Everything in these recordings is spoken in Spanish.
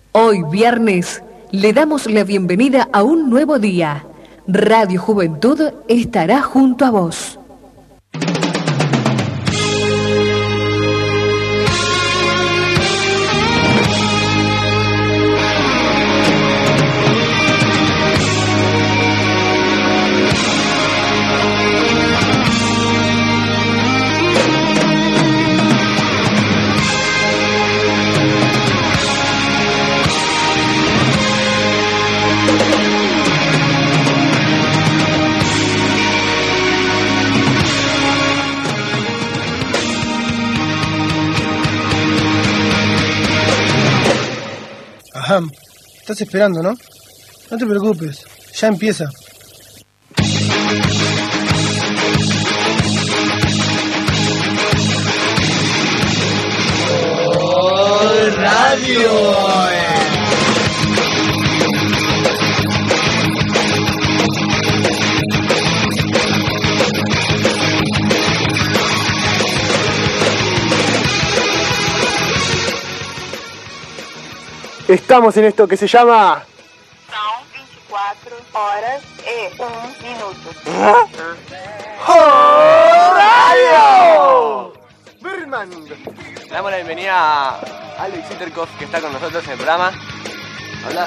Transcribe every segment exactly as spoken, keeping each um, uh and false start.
Hoy viernes le damos la bienvenida a un nuevo día. Radio Juventud estará junto a vos. Ajá, estás esperando, ¿no? No te preocupes, ya empieza. Oh, radio. Estamos en esto que se llama... São veinticuatro horas e un minuto. ¡Oh, radio! Berman. Le damos la bienvenida a Alex Interkov, que está con nosotros en el programa. Hola.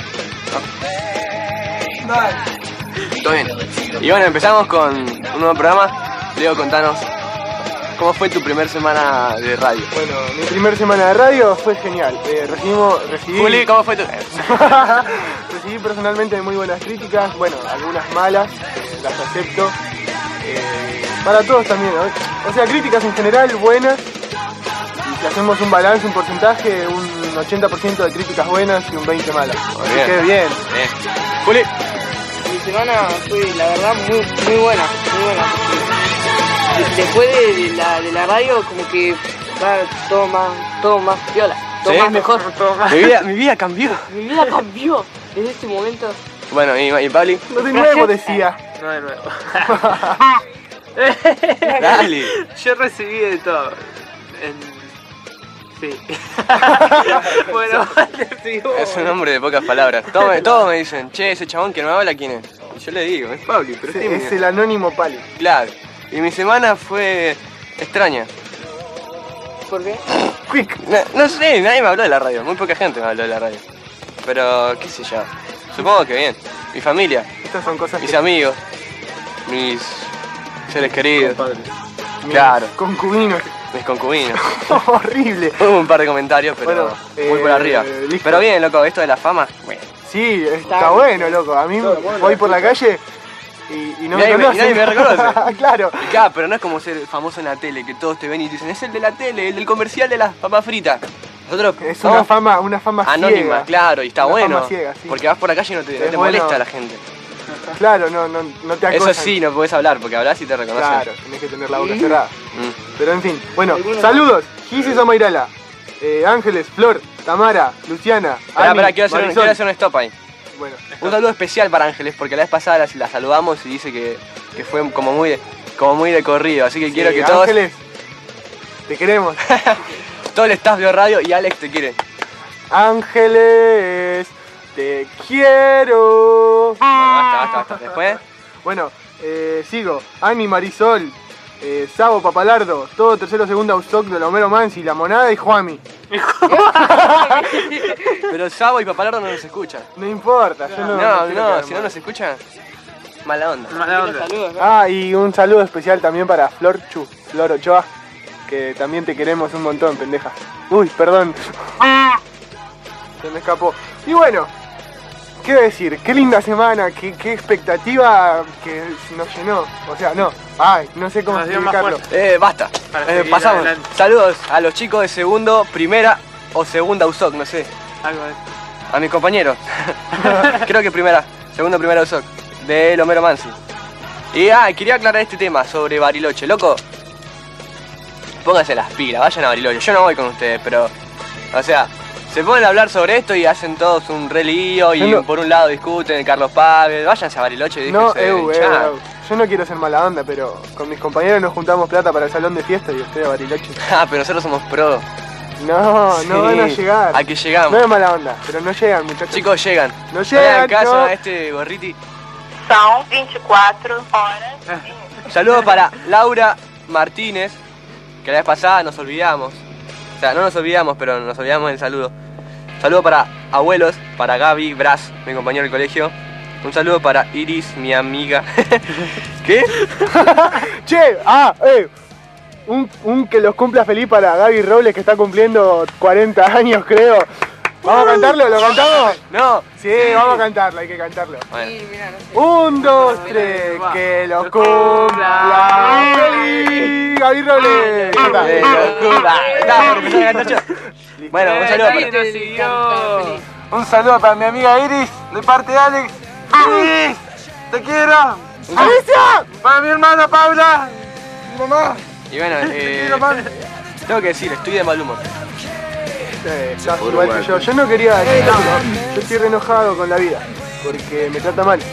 No. Todo bien. Y bueno, empezamos con un nuevo programa. Leo, contanos, ¿cómo fue tu primer semana de radio? Bueno, mi primer semana de radio fue genial. Eh, recibimos, recibí... Juli, ¿cómo fue tu...? Recibí personalmente muy buenas críticas, bueno, algunas malas, eh, las acepto. Eh, para todos también, ¿no? O sea, críticas en general buenas. Y si hacemos un balance, un porcentaje, un ochenta por ciento de críticas buenas y un veinte por ciento malas. Así Bien. que bien. Bien. Juli. Mi semana fue, la verdad, muy, muy buena, muy buena. Después de, de, la, de la radio, como que va todo más, todo más viola, todo ¿Sí? más mejor. Todo más. Mi vida, mi vida cambió. Mi vida cambió desde este momento. Bueno, ¿y, y Pabli? No de nuevo decía. No de nuevo. Dale. Yo recibí de todo. En... Sí. Bueno, sigo. Es un hombre de pocas palabras. Todos me, todos me dicen, che, ese chabón que no me habla, ¿quién es? Y yo le digo, es Pabli, pero Es, sí, es el anónimo Pali. Claro. Y mi semana fue extraña. ¿Por qué? Quick. No, no sé, nadie me habló de la radio. Muy poca gente me habló de la radio. Pero, qué sé yo. Supongo que bien. Mi familia, Estas son cosas mis que... amigos, mis seres queridos, mis claro. concubinos. mis concubinos. Horrible. Hubo un par de comentarios, pero Bueno, muy por eh, arriba. listo. Pero bien, loco, esto de la fama. Bueno. Sí, está bueno, loco. A mí voy por la calle y, y no Y nadie me me- y conocen. nadie me reconoce. Claro. Y claro, pero no es como ser famoso en la tele, que todos te ven y te dicen, es el de la tele, el del comercial de las papas fritas. Nosotros Es somos una fama, una fama anónima, ciega. claro, y está Una bueno. fama ciega, sí. Porque vas por la calle y no te, no Es te bueno. molesta la gente. Claro, no, no, no te acosan. Eso sí, no podés hablar, porque hablas y te reconocen. Claro, tenés que tener la boca cerrada. Mm. Pero en fin, bueno, Algunos- saludos. Gisis Omairala, eh, Ángeles, Flor, Tamara, Luciana, Esperá, Ani, esperá, quiero hacer, un, Marisol. quiero hacer un stop ahí. Bueno, Un saludo especial para Ángeles, porque la vez pasada la, la saludamos y dice que, que fue como muy, de, como muy de corrido. Así que quiero sí, que todos, Ángeles, te queremos. todo el staff de radio y Alex te quiere. Ángeles, te quiero. Bueno, basta, basta, basta. Después, Bueno, eh, sigo. Ani, Marisol, eh, Sabo, Papalardo, todo tercero, segundo, Austoc, de Homero Mansi, La Monada y Juami. pero Sabo y Papalardo no nos escuchan. No importa, yo no. No, quiero no, quedar si no mal. nos escuchan, mala onda. Mala onda. Saludos, ¿no? Ah, y un saludo especial también para Flor Chu, Flor Ochoa, que también te queremos un montón, pendeja. Uy, perdón. Se me escapó. Y bueno, ¿qué decir? Qué linda semana, qué, qué expectativa que nos llenó. O sea, no. Ay, no sé cómo Nos dio más explicarlo. Eh, basta. Para Eh, seguir pasamos. adelante. Saludos a los chicos de segundo, primera o segunda U S O C, no sé. Algo de... A mis compañeros. Creo que primera, segunda, primera U S O C. De Homero Mansi. Y ah, quería aclarar este tema sobre Bariloche. Loco, pónganse las pilas, vayan a Bariloche. Yo no voy con ustedes, pero... O sea, se ponen a hablar sobre esto y hacen todos un re lío y Yo no- por un lado discuten el Carlos Pávez. Váyanse a Bariloche y No, déjense de eu, eu, hinchar. eu. Yo no quiero ser mala onda, pero con mis compañeros nos juntamos plata para el salón de fiesta y estoy a Bariloche. Ah, pero nosotros somos pro. No, no van a llegar. A que llegamos. No es mala onda, pero no llegan, muchachos. Chicos, llegan. No No llegan, hagan caso no. a este gorriti. São vinte e quatro horas. Saludos para Laura Martínez, que la vez pasada nos olvidamos. O sea, no nos olvidamos, pero nos olvidamos del saludo. Saludo para abuelos, para Gaby Braz, mi compañero del colegio. Un saludo para Iris, mi amiga. ¿Qué? Che, ah, eh. Un, un que los cumpla feliz para Gaby Robles, que está cumpliendo cuarenta años, creo. ¿Vamos a cantarlo? ¿Lo cantamos? No. Sí, vamos a cantarlo, hay que cantarlo. Bueno. Sí, mirá, no sé. Un, dos, tres, que los cumpla feliz Gaby Robles. Ya está. De locura. Estaba por empezar a cantar yo. Bueno, un saludo Alguien para... nos siguió. Un saludo para mi amiga Iris, de parte de Alex. Iris, te quiero. ¡Alicia! Para mi hermana Paula, mi mamá. Y bueno, Te eh, quiero, man. tengo que decir, estoy de mal humor. Eh, estás igual que yo. Yo no quería decirlo. Yo estoy re enojado con la vida, porque me trata mal.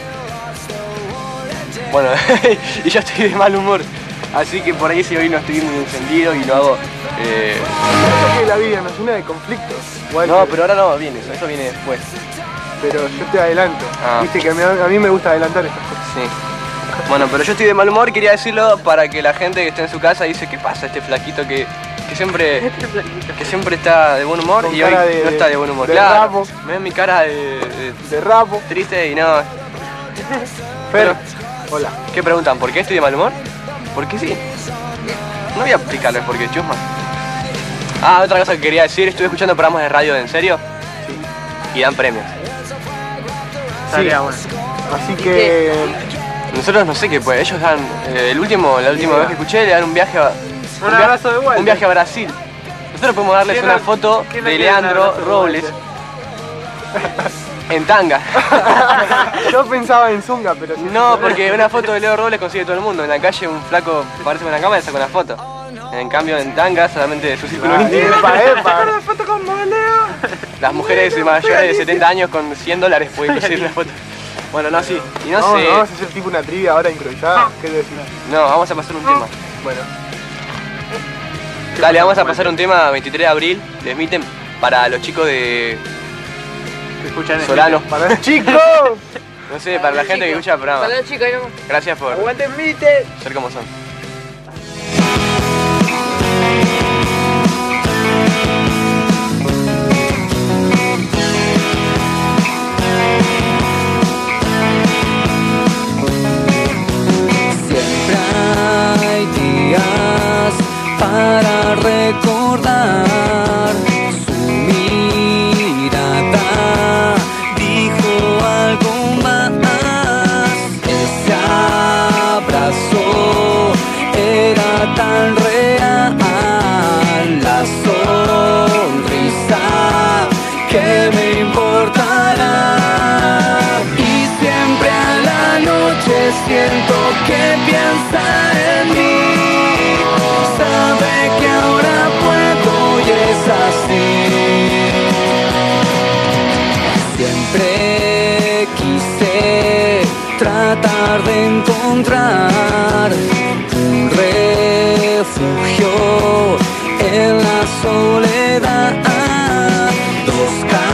Bueno, y yo estoy de mal humor. Así que por ahí si hoy no estoy muy encendido y lo hago... Eh... Pasa que la vida nos llena de conflictos. Igual No, que- pero ahora no viene eso, eso viene después. pero yo te adelanto. Ah. Viste que a mí, a mí me gusta adelantar estas cosas. Sí. Bueno, pero yo estoy de mal humor y quería decirlo para que la gente que esté en su casa dice, ¿qué pasa este flaquito que, que siempre que siempre está de buen humor Con y hoy cara de- no está de buen humor? de Claro, rapo. me ven mi cara de, de De rapo. triste y no. Pero, hola. ¿Qué preguntan? ¿Por qué estoy de mal humor? Porque sí. No voy a explicarles por qué, chusma. Ah, otra cosa que quería decir, estuve escuchando programas de radio de En Serio y dan premios. Estaría bueno. Así que. Nosotros no sé qué, pues ellos dan, eh, el último, la última vez que escuché, le dan un viaje a... Un via- abrazo de vuelta. Un viaje a Brasil. Nosotros podemos darles ¿Quién una no- foto quién no de quiere un Leandro abrazo de Robles en tanga. Yo pensaba en Zunga, pero sí. No, porque una foto de Leo Robles consigue todo el mundo. En la calle un flaco parece en la cama y le saca una foto. En cambio en tanga solamente de su círculo Ah, íntimo. epa, epa. Las mujeres mayores de setenta años con cien dólares pueden conseguir una foto. Bueno, no, sí. Y no Vamos, sé. vamos a hacer tipo una trivia ahora improvisada. ¿Qué decís? No, vamos a pasar un tema. Bueno. Dale, vamos a pasar un tema veintitrés de abril de Smitten para los chicos de Que escuchan Solano. Para los chicos. No sé, para la gente que escucha el programa. Para los chicos, ahí nomás. Gracias por ¡Aguante Smitten! ser como son. Siempre hay días para recordar. Su mirada dijo algo más. Ese abrazo era tan real. La sonrisa que me importará. Y siempre a la noche siento que piensa en mí. Sabe que ahora puedo y es así. Siempre quise tratar de encontrar un refugio en la soledad. Dos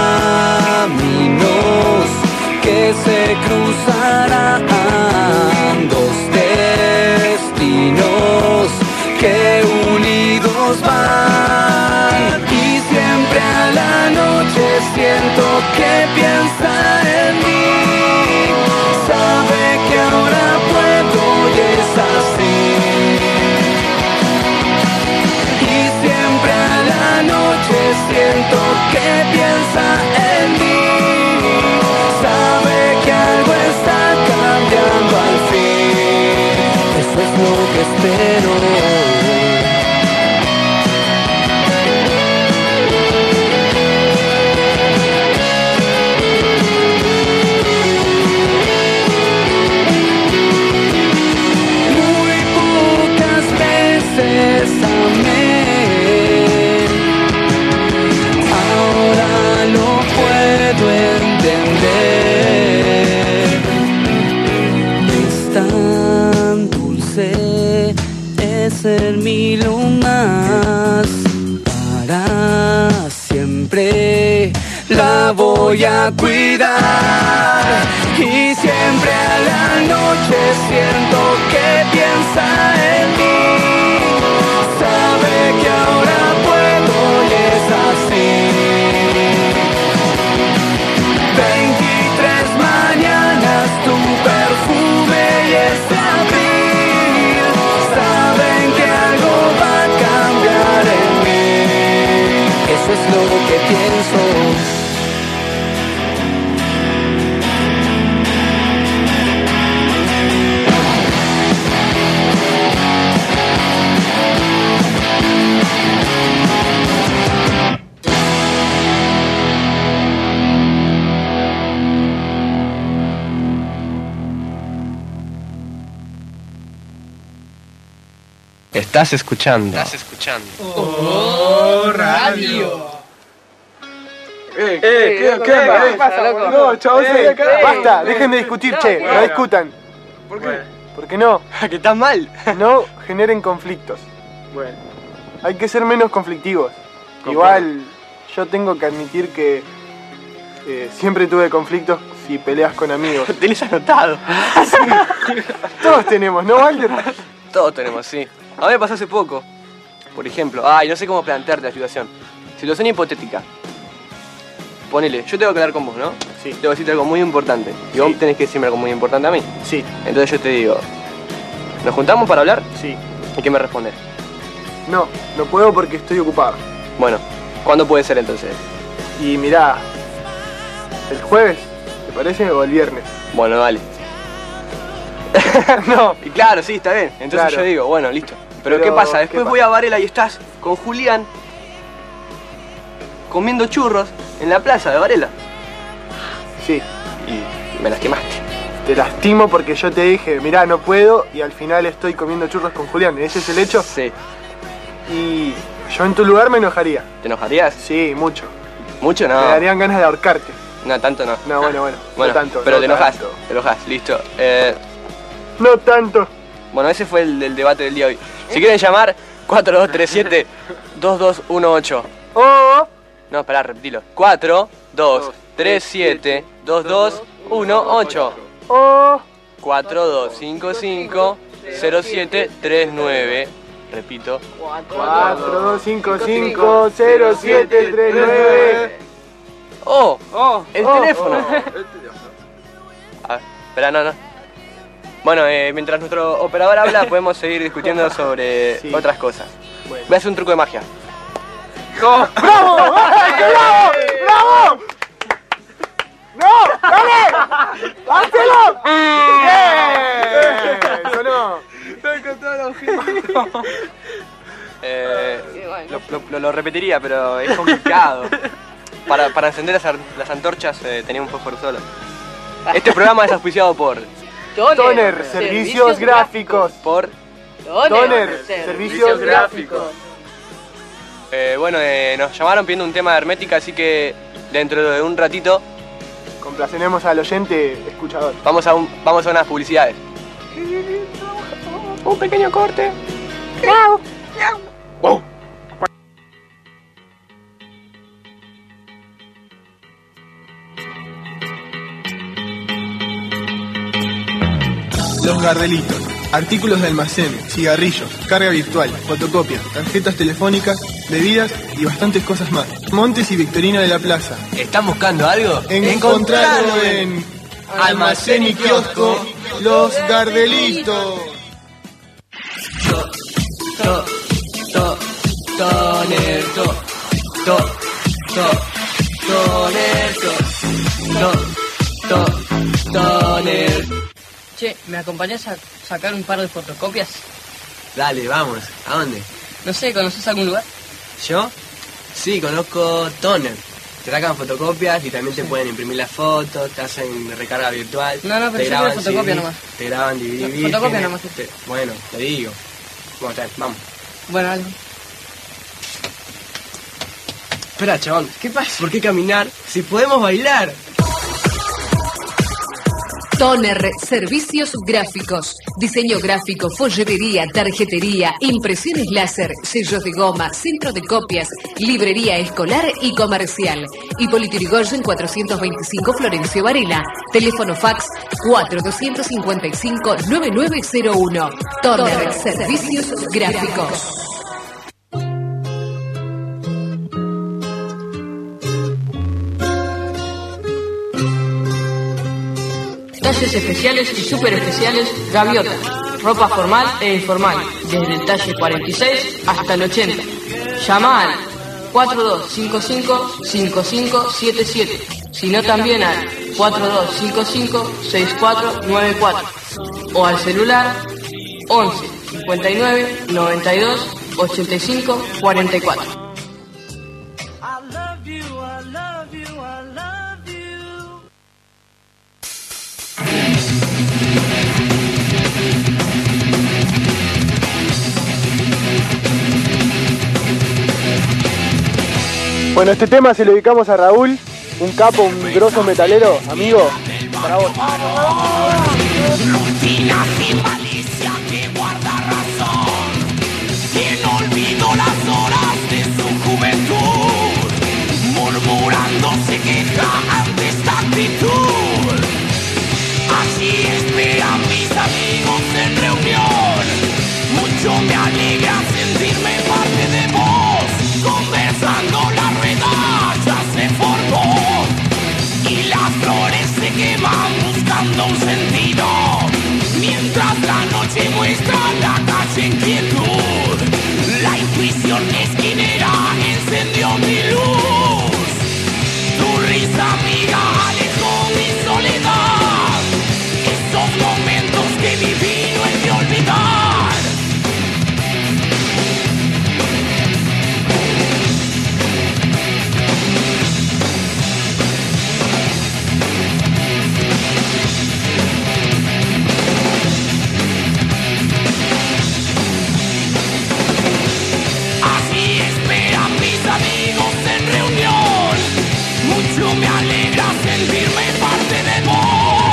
caminos que se cruzarán, dos destinos que unidos van. Y siempre a la noche siento que piensa en mí. Sabe que ahora puedo y es así. Y siempre a la noche siento que piensa en mí. Sabe que algo está cambiando al fin. Eso es lo que espero. Muy pocas veces amé. Ahora lo puedo entender. Es tan dulce, es el mil más para voy a cuidar. Y siempre a la noche siento que piensa en mí. Sabe que ahora puedo y es así. Veintitrés mañanas, tu perfume y ese abril saben que algo va a cambiar en mí. Eso es lo que pienso. Estás escuchando. Estás escuchando. Oh, radio. Eh, ¿qué, qué, qué pasa, loco? No, chavos, Eh, acá. eh, Basta, eh, dejen de discutir, no, che, ¿qué? no discutan. ¿Por qué? ¿Por qué no? Que estás mal. No generen conflictos. Bueno. Hay que ser menos conflictivos. Concuerdo. Igual, yo tengo que admitir que eh, siempre tuve conflictos si peleas con amigos. Tenés anotado. Todos tenemos, ¿no, Walter? Todos tenemos, sí. A mí me pasó hace poco. Por ejemplo, ay, no sé cómo plantearte la situación. Situación hipotética. Ponele, yo tengo que hablar con vos, ¿no? Sí. Tengo que decirte algo muy importante. Y Sí. vos tenés que decirme algo muy importante a mí. Sí, Entonces yo te digo, ¿nos juntamos para hablar? sí. ¿Y qué me respondes? No, no puedo porque estoy ocupado. Bueno, ¿cuándo puede ser entonces? Y mirá, ¿el jueves? ¿Te parece? ¿O el viernes? Bueno, dale. No. Y claro, sí, está bien. Entonces Claro. yo digo, bueno, listo. Pero, Pero, ¿qué pasa? ¿qué Después pasa? voy a Varela y estás con Julián comiendo churros en la plaza de Varela. Sí. Y me las quemaste. Te lastimo porque yo te dije, mirá, no puedo, y al final estoy comiendo churros con Julián. ¿Ese es el hecho? Sí. Y yo en tu lugar me enojaría. ¿Te enojarías? Sí, mucho. ¿Mucho? No. Me darían ganas de ahorcarte. No, tanto no. No, bueno, bueno. Bueno, no tanto. pero no te enojas. tanto. Te enojas, listo. Eh, No tanto. bueno, ese fue el, el debate del día de hoy. Si quieren llamar, cuatro dos tres siete, dos dos uno ocho. Oh, No, esperá, repetilo. cuatro dos tres siete, dos dos uno ocho. oh. cuatro dos cinco cinco, cero siete tres nueve. Repito. cuatro dos cinco cinco cero siete tres nueve. ¡Oh! Oh, ¡El Oh. teléfono! A ver, espera, no, no. Bueno, eh, mientras nuestro operador habla, podemos seguir discutiendo sobre Sí. otras cosas. Bueno. Voy a hacer un truco de magia. ¡Bravo! ¡Bravo! ¡Bravo! ¡No! ¡Dale! ¡Házelo! ¡Bien! ¡Sonó! Eh, lo, lo- lo- lo repetiría, pero es complicado. Para, para encender las, ar- las antorchas eh, tenía un fósforo solo. Este programa es auspiciado por... Toner, servicios gráficos. por Toner, servicios gráficos. eh, bueno, eh, nos llamaron pidiendo un tema de hermética, así que dentro de un ratito Complaceremos al oyente escuchador. vamos a, un, vamos a unas publicidades. Un pequeño corte. Wow. Los Gardelitos. Artículos de almacén, cigarrillos, carga virtual, fotocopias, tarjetas telefónicas, bebidas y bastantes cosas más. Montes y Victorina de la Plaza. ¿Están buscando algo? Encontralo en Almacén y Kiosco Los Gardelitos. To, to, toner, to, to, to, toner, to, to, to, toner. Che, ¿me acompañás a sacar un par de fotocopias? Dale, vamos. ¿A dónde? No sé, ¿conoces algún lugar? ¿Yo? Sí, conozco Toner. Te sacan fotocopias y también te pueden imprimir las fotos, te hacen recarga virtual. No, no, pero te yo graban quiero fotocopia C D, nomás. Te graban D V D. No, vírgenes, fotocopia nomás. te- bueno, te digo. Vamos, dale, vamos. Bueno, algo. Espera, chabón. ¿Qué pasa? ¿Por qué caminar si podemos bailar? Toner Servicios Gráficos. Diseño gráfico, folletería, tarjetería, impresiones láser, sellos de goma, centro de copias, librería escolar y comercial. Hipólito Yrigoyen cuatrocientos veinticinco Florencio Varela. Teléfono fax cuatro dos cinco cinco nueve nueve cero uno. Toner Servicios Gráficos. Talles especiales y super especiales Gaviota. Ropa formal e informal, desde el talle cuarenta y seis hasta el ochenta. Llama al cuatro dos cinco cinco cinco cinco siete siete, sino también al cuatro dos cinco cinco seis cuatro nueve cuatro o al celular once cincuenta y nueve noventa y dos ochenta y cinco cuarenta y cuatro. Bueno, este tema se lo dedicamos a Raúl, un capo, un grosso metalero, amigo, para vos. Rutina sin malicia que guarda razón, quien olvidó las horas de su juventud, murmurando se queja ante esta actitud. Así esperan mis amigos en reunión, mucho me alegra sentirme parte de vos, conversando la rueda ya se formó y las flores se queman buscando un sentido, mientras la noche muestra la calle en quietud. La intuición esquinera encendió mi luz, tu risa amiga alejó mi soledad, esos momentos que viví no he de olvidar. Me alegra sentirme parte de vos.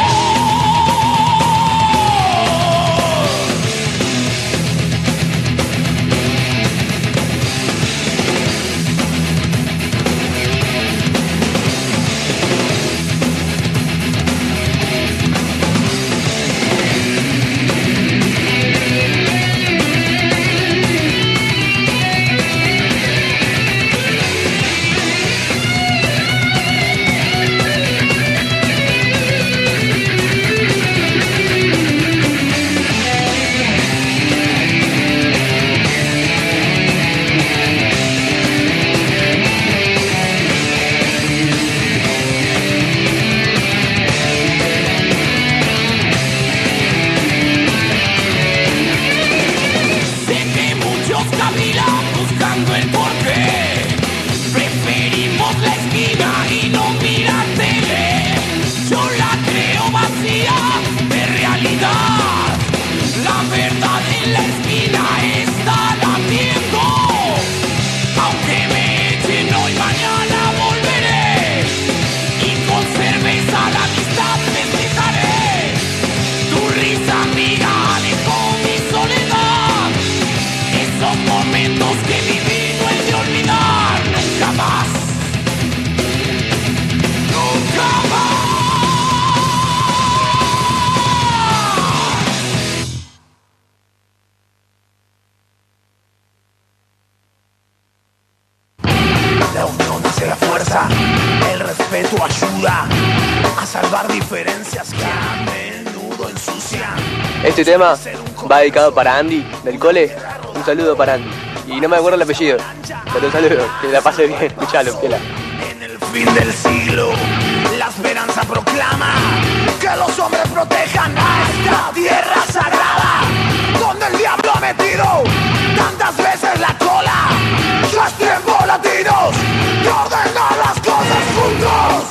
Este tema va dedicado para Andy, del cole. Un saludo para Andy. Y no me acuerdo el apellido, pero un saludo, que la pase bien. Escuchalo, Piela. En el fin del siglo, la esperanza proclama que los hombres protejan a esta tierra sagrada, donde el diablo ha metido tantas veces la cola. Ya es tiempo, latinos, de ordenar las cosas juntos.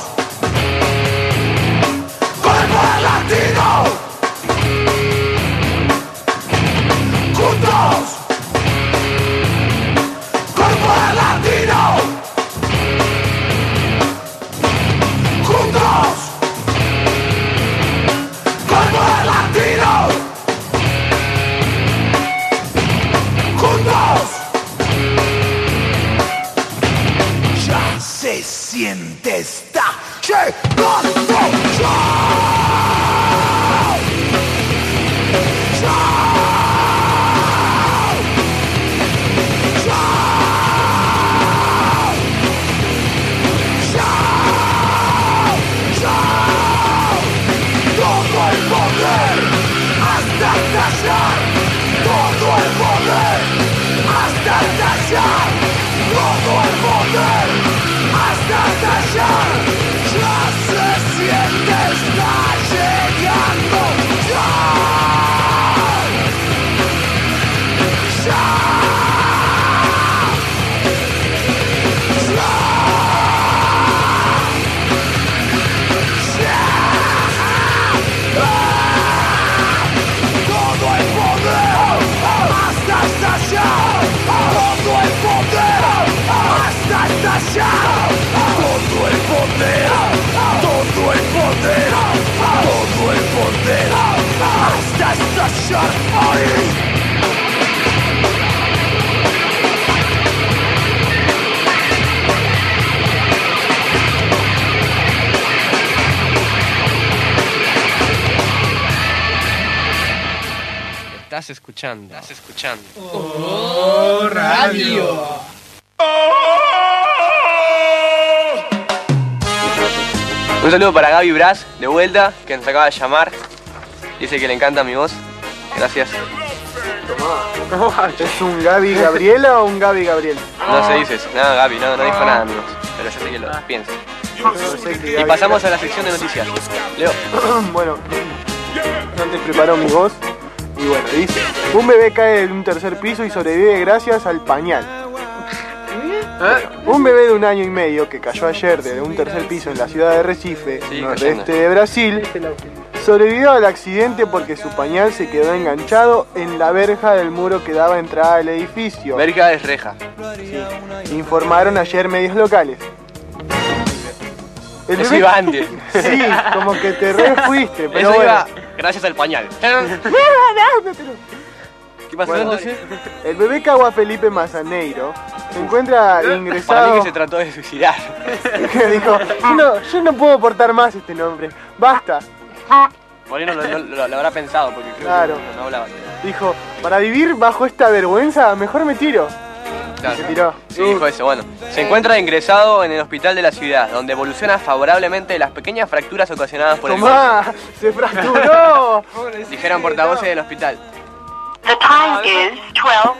Con el poder latino. Juntos, con el poder latino. Juntos, Estás escuchando. Estás escuchando. Oh, radio. Un saludo para Gaby Brás, de vuelta, que nos acaba de llamar. Dice que le encanta mi voz. Gracias. ¿Es un Gaby Gabriela o un Gaby Gabriel? No se dice eso. No, Gaby, no, no dijo nada, amigos. Pero yo sé que lo piensa. Y pasamos a la sección de noticias. Leo. Bueno, antes preparó mi voz. Y bueno, dice: un bebé cae de un tercer piso y sobrevive gracias al pañal. ¿Eh? Un bebé de un año y medio que cayó ayer desde un tercer piso en la ciudad de Recife, sí, nordeste de Brasil, sobrevivió al accidente porque su pañal se quedó enganchado en la verja del muro que daba entrada al edificio. Verja es reja. Sí. Informaron ayer medios locales. El Eso bebé... iba antes. Sí, como que te re fuiste, pero Eso bueno. iba gracias al pañal. ¿Qué pasó bueno, entonces? El bebé Cagua Felipe Mazaneiro se encuentra ingresado... Para mí que se trató de suicidar. Dijo, yo no, yo no puedo portar más este nombre, basta. Por ahí no lo, lo, lo habrá pensado, porque creo claro. que no, no hablaba. Dijo, para vivir bajo esta vergüenza, mejor me tiro. Claro. Y se tiró. Sí, uh. dijo eso. Bueno, se encuentra ingresado en el hospital de la ciudad, donde evoluciona favorablemente las pequeñas fracturas ocasionadas por Tomá, el golpe. ¡Se fracturó! Dijeron portavoces del hospital. The time is twelve.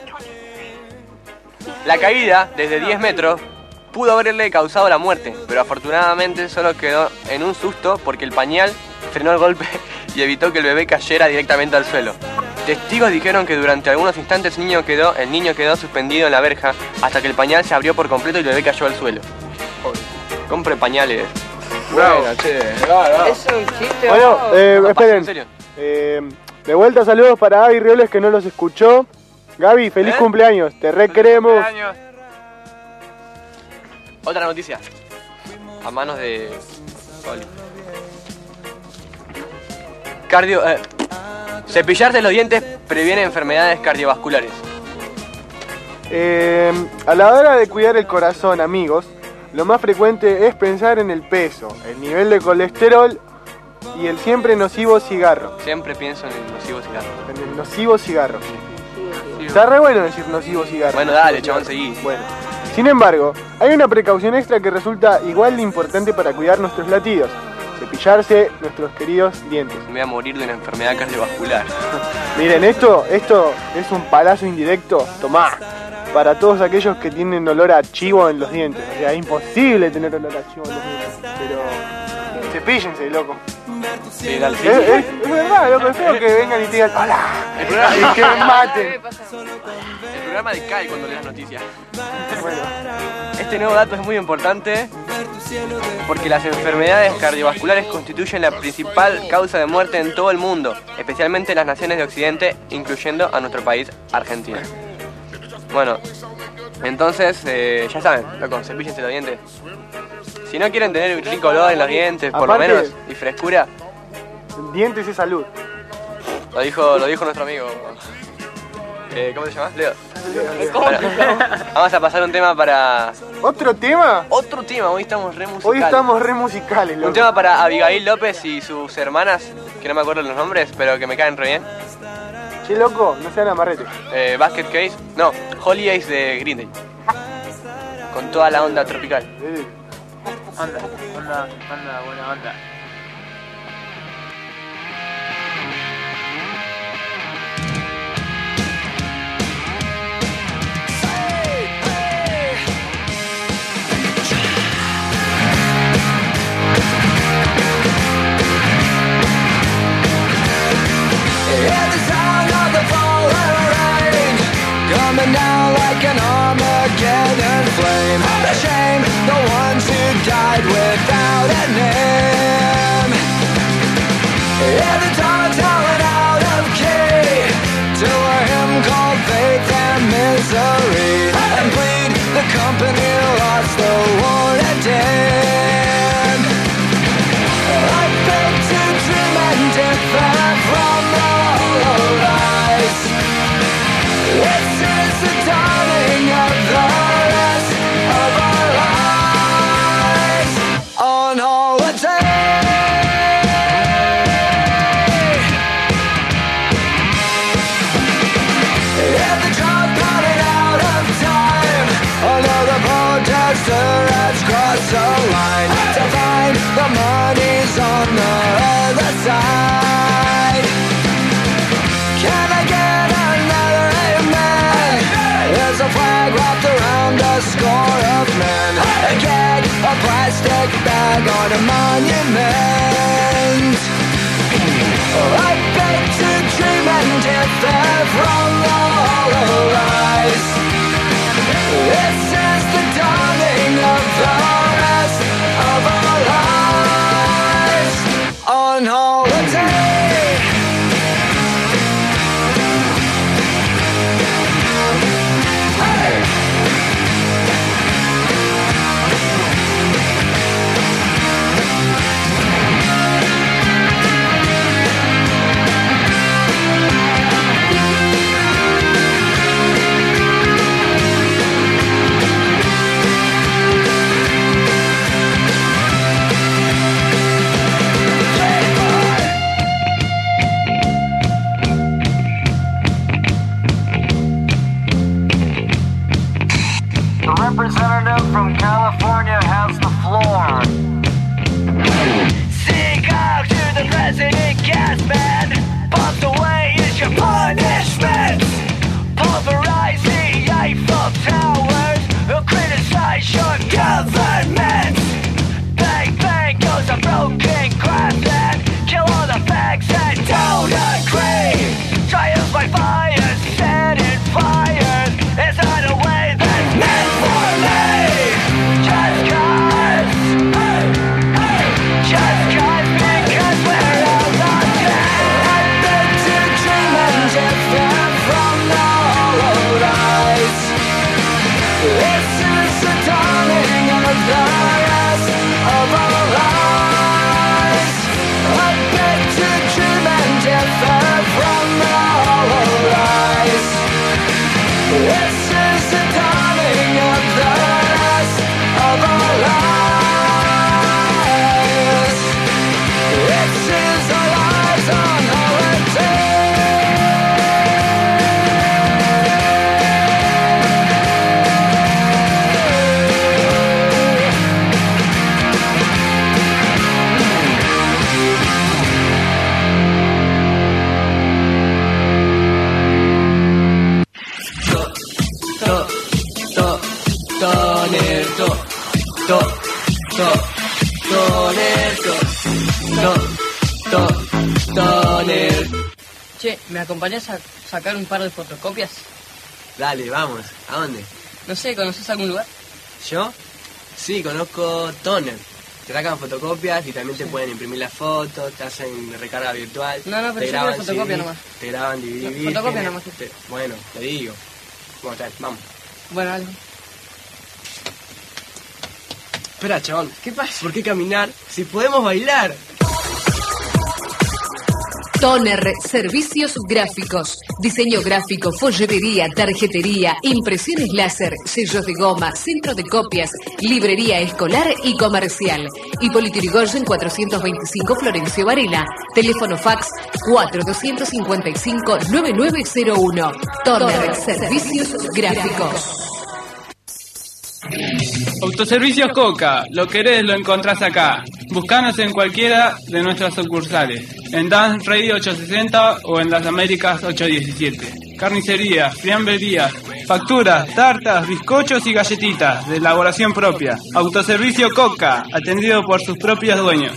La caída, desde diez metros, pudo haberle causado la muerte, pero afortunadamente solo quedó en un susto porque el pañal frenó el golpe y evitó que el bebé cayera directamente al suelo. Testigos dijeron que durante algunos instantes el niño quedó, el niño quedó suspendido en la verja hasta que el pañal se abrió por completo y el bebé cayó al suelo. Compre pañales. Bueno, che, bravo. Es un chiste. Bueno, eh, No, esperen. ¿en serio? Eh, de vuelta, saludos para Gaby Rioles que no los escuchó. Gaby, feliz ¿Eh? cumpleaños, te re queremos. Otra noticia. A manos de Oli. Cardio... Eh, cepillarse los dientes previene enfermedades cardiovasculares. Eh, a la hora de cuidar el corazón, amigos, lo más frecuente es pensar en el peso, el nivel de colesterol y el siempre nocivo cigarro. Siempre pienso en el nocivo cigarro. En el nocivo cigarro. Está re bueno decir nocivo cigarro. Bueno, dale, chabón, seguí. Bueno. Sin embargo, hay una precaución extra que resulta igual de importante para cuidar nuestros latidos. Cepillarse nuestros queridos dientes. Me voy a morir de una enfermedad cardiovascular. Miren, esto, esto es un palazo indirecto. Tomá. Para todos aquellos que tienen olor a chivo en los dientes. O sea, es imposible tener olor a chivo en los dientes. Pero cepíllense, loco. Sí, dale, sí. Es, es, es verdad, loco, es feo que vengan y te digan hola. El programa, Y que me maten. el programa decae cuando lees noticias. Bueno, Este nuevo dato es muy importante porque las enfermedades cardiovasculares constituyen la principal causa de muerte en todo el mundo, especialmente en las naciones de Occidente, incluyendo a nuestro país, Argentina. Bueno, entonces, eh, ya saben, loco, cepíllense los dientes. Si no quieren tener un rico olor en los dientes, por Aparte- lo menos, y frescura, dientes es salud. lo dijo, lo dijo nuestro amigo. Eh, ¿Cómo te llamas? Leo. ¿Cómo Bueno, vamos a pasar un tema para... ¿Otro tema? Otro tema, hoy estamos re musicales. Hoy estamos re musicales, loco. Un tema para Abigail López y sus hermanas, que no me acuerdo los nombres, pero que me caen re bien. Che, loco, no sean amarrete. Eh, Basket Case, no, Holy Ace de Green Day. Con toda la onda tropical. Eh. Anda, anda, anda, buena onda. Coming down like an Armageddon flame. The shame, the ones who died without a name. Yeah, the dogs howling out of key to a hymn called faith and misery. And bleed, the company lost the war and dead. I beg to dream and differ from the hollow lies. This is the dawning of the rest of our lives on holiday. Yeah, the drum pounding out of time. Another protester has crossed the line to find the money's on the other side. Can I get another amen? There's a flag wrapped around a score of men. A gag, a plastic bag on a monument. I beg to dream and differ from the hollow lies. This is the dawning of the rest of our lives on holiday. The representative from California has the floor. Sing out to the president, gas man. Pumped away is your punishment. Pulverize the Eiffel Towers. Criticize your government. Bang, bang goes a broken glass and kill all the facts that don't agree. Trials by fire, set in fire. Is that a way that's meant for me? Just cause, hey, hey, just cause, because we're all not dead. I beg to dream and differ from the hollow lies. This is the dawning of the rest of our lives. I beg to dream and differ from the hollow lies. This is the dawning of the rest of our lives. This is our lives on holiday. To, to, toner, to, to, to, toner, to, to, to, toner. Che, ¿me acompañás a sacar un par de fotocopias? Dale, vamos. ¿A dónde? No sé, ¿conoces algún lugar? ¿Yo? Sí, conozco Toner. Te sacan fotocopias y también te pueden imprimir las fotos, te hacen recarga virtual. No, no, pero te yo graban quiero fotocopia C D, nomás. Te graban D V D. No, fotocopia te- nomás. te- bueno, te digo. Bueno, está, vamos. Bueno, dale. Espera, chabón. ¿Qué pasa? ¿Por qué caminar si podemos bailar? Toner, servicios gráficos, diseño gráfico, folletería, tarjetería, impresiones láser, sellos de goma, centro de copias, librería escolar y comercial. Hipólito Yrigoyen cuatrocientos veinticinco, Florencio Varela. Teléfono fax cuatro dos cinco cinco nueve nueve cero uno. Toner, servicios gráficos. Autoservicios Coca, lo querés, lo encontrás acá. Buscanos en cualquiera de nuestras sucursales, en Dance Radio ochocientos sesenta o en Las Américas ochocientos diecisiete. Carnicería, fiambrería, facturas, tartas, bizcochos y galletitas de elaboración propia. Autoservicio Coca, atendido por sus propios dueños.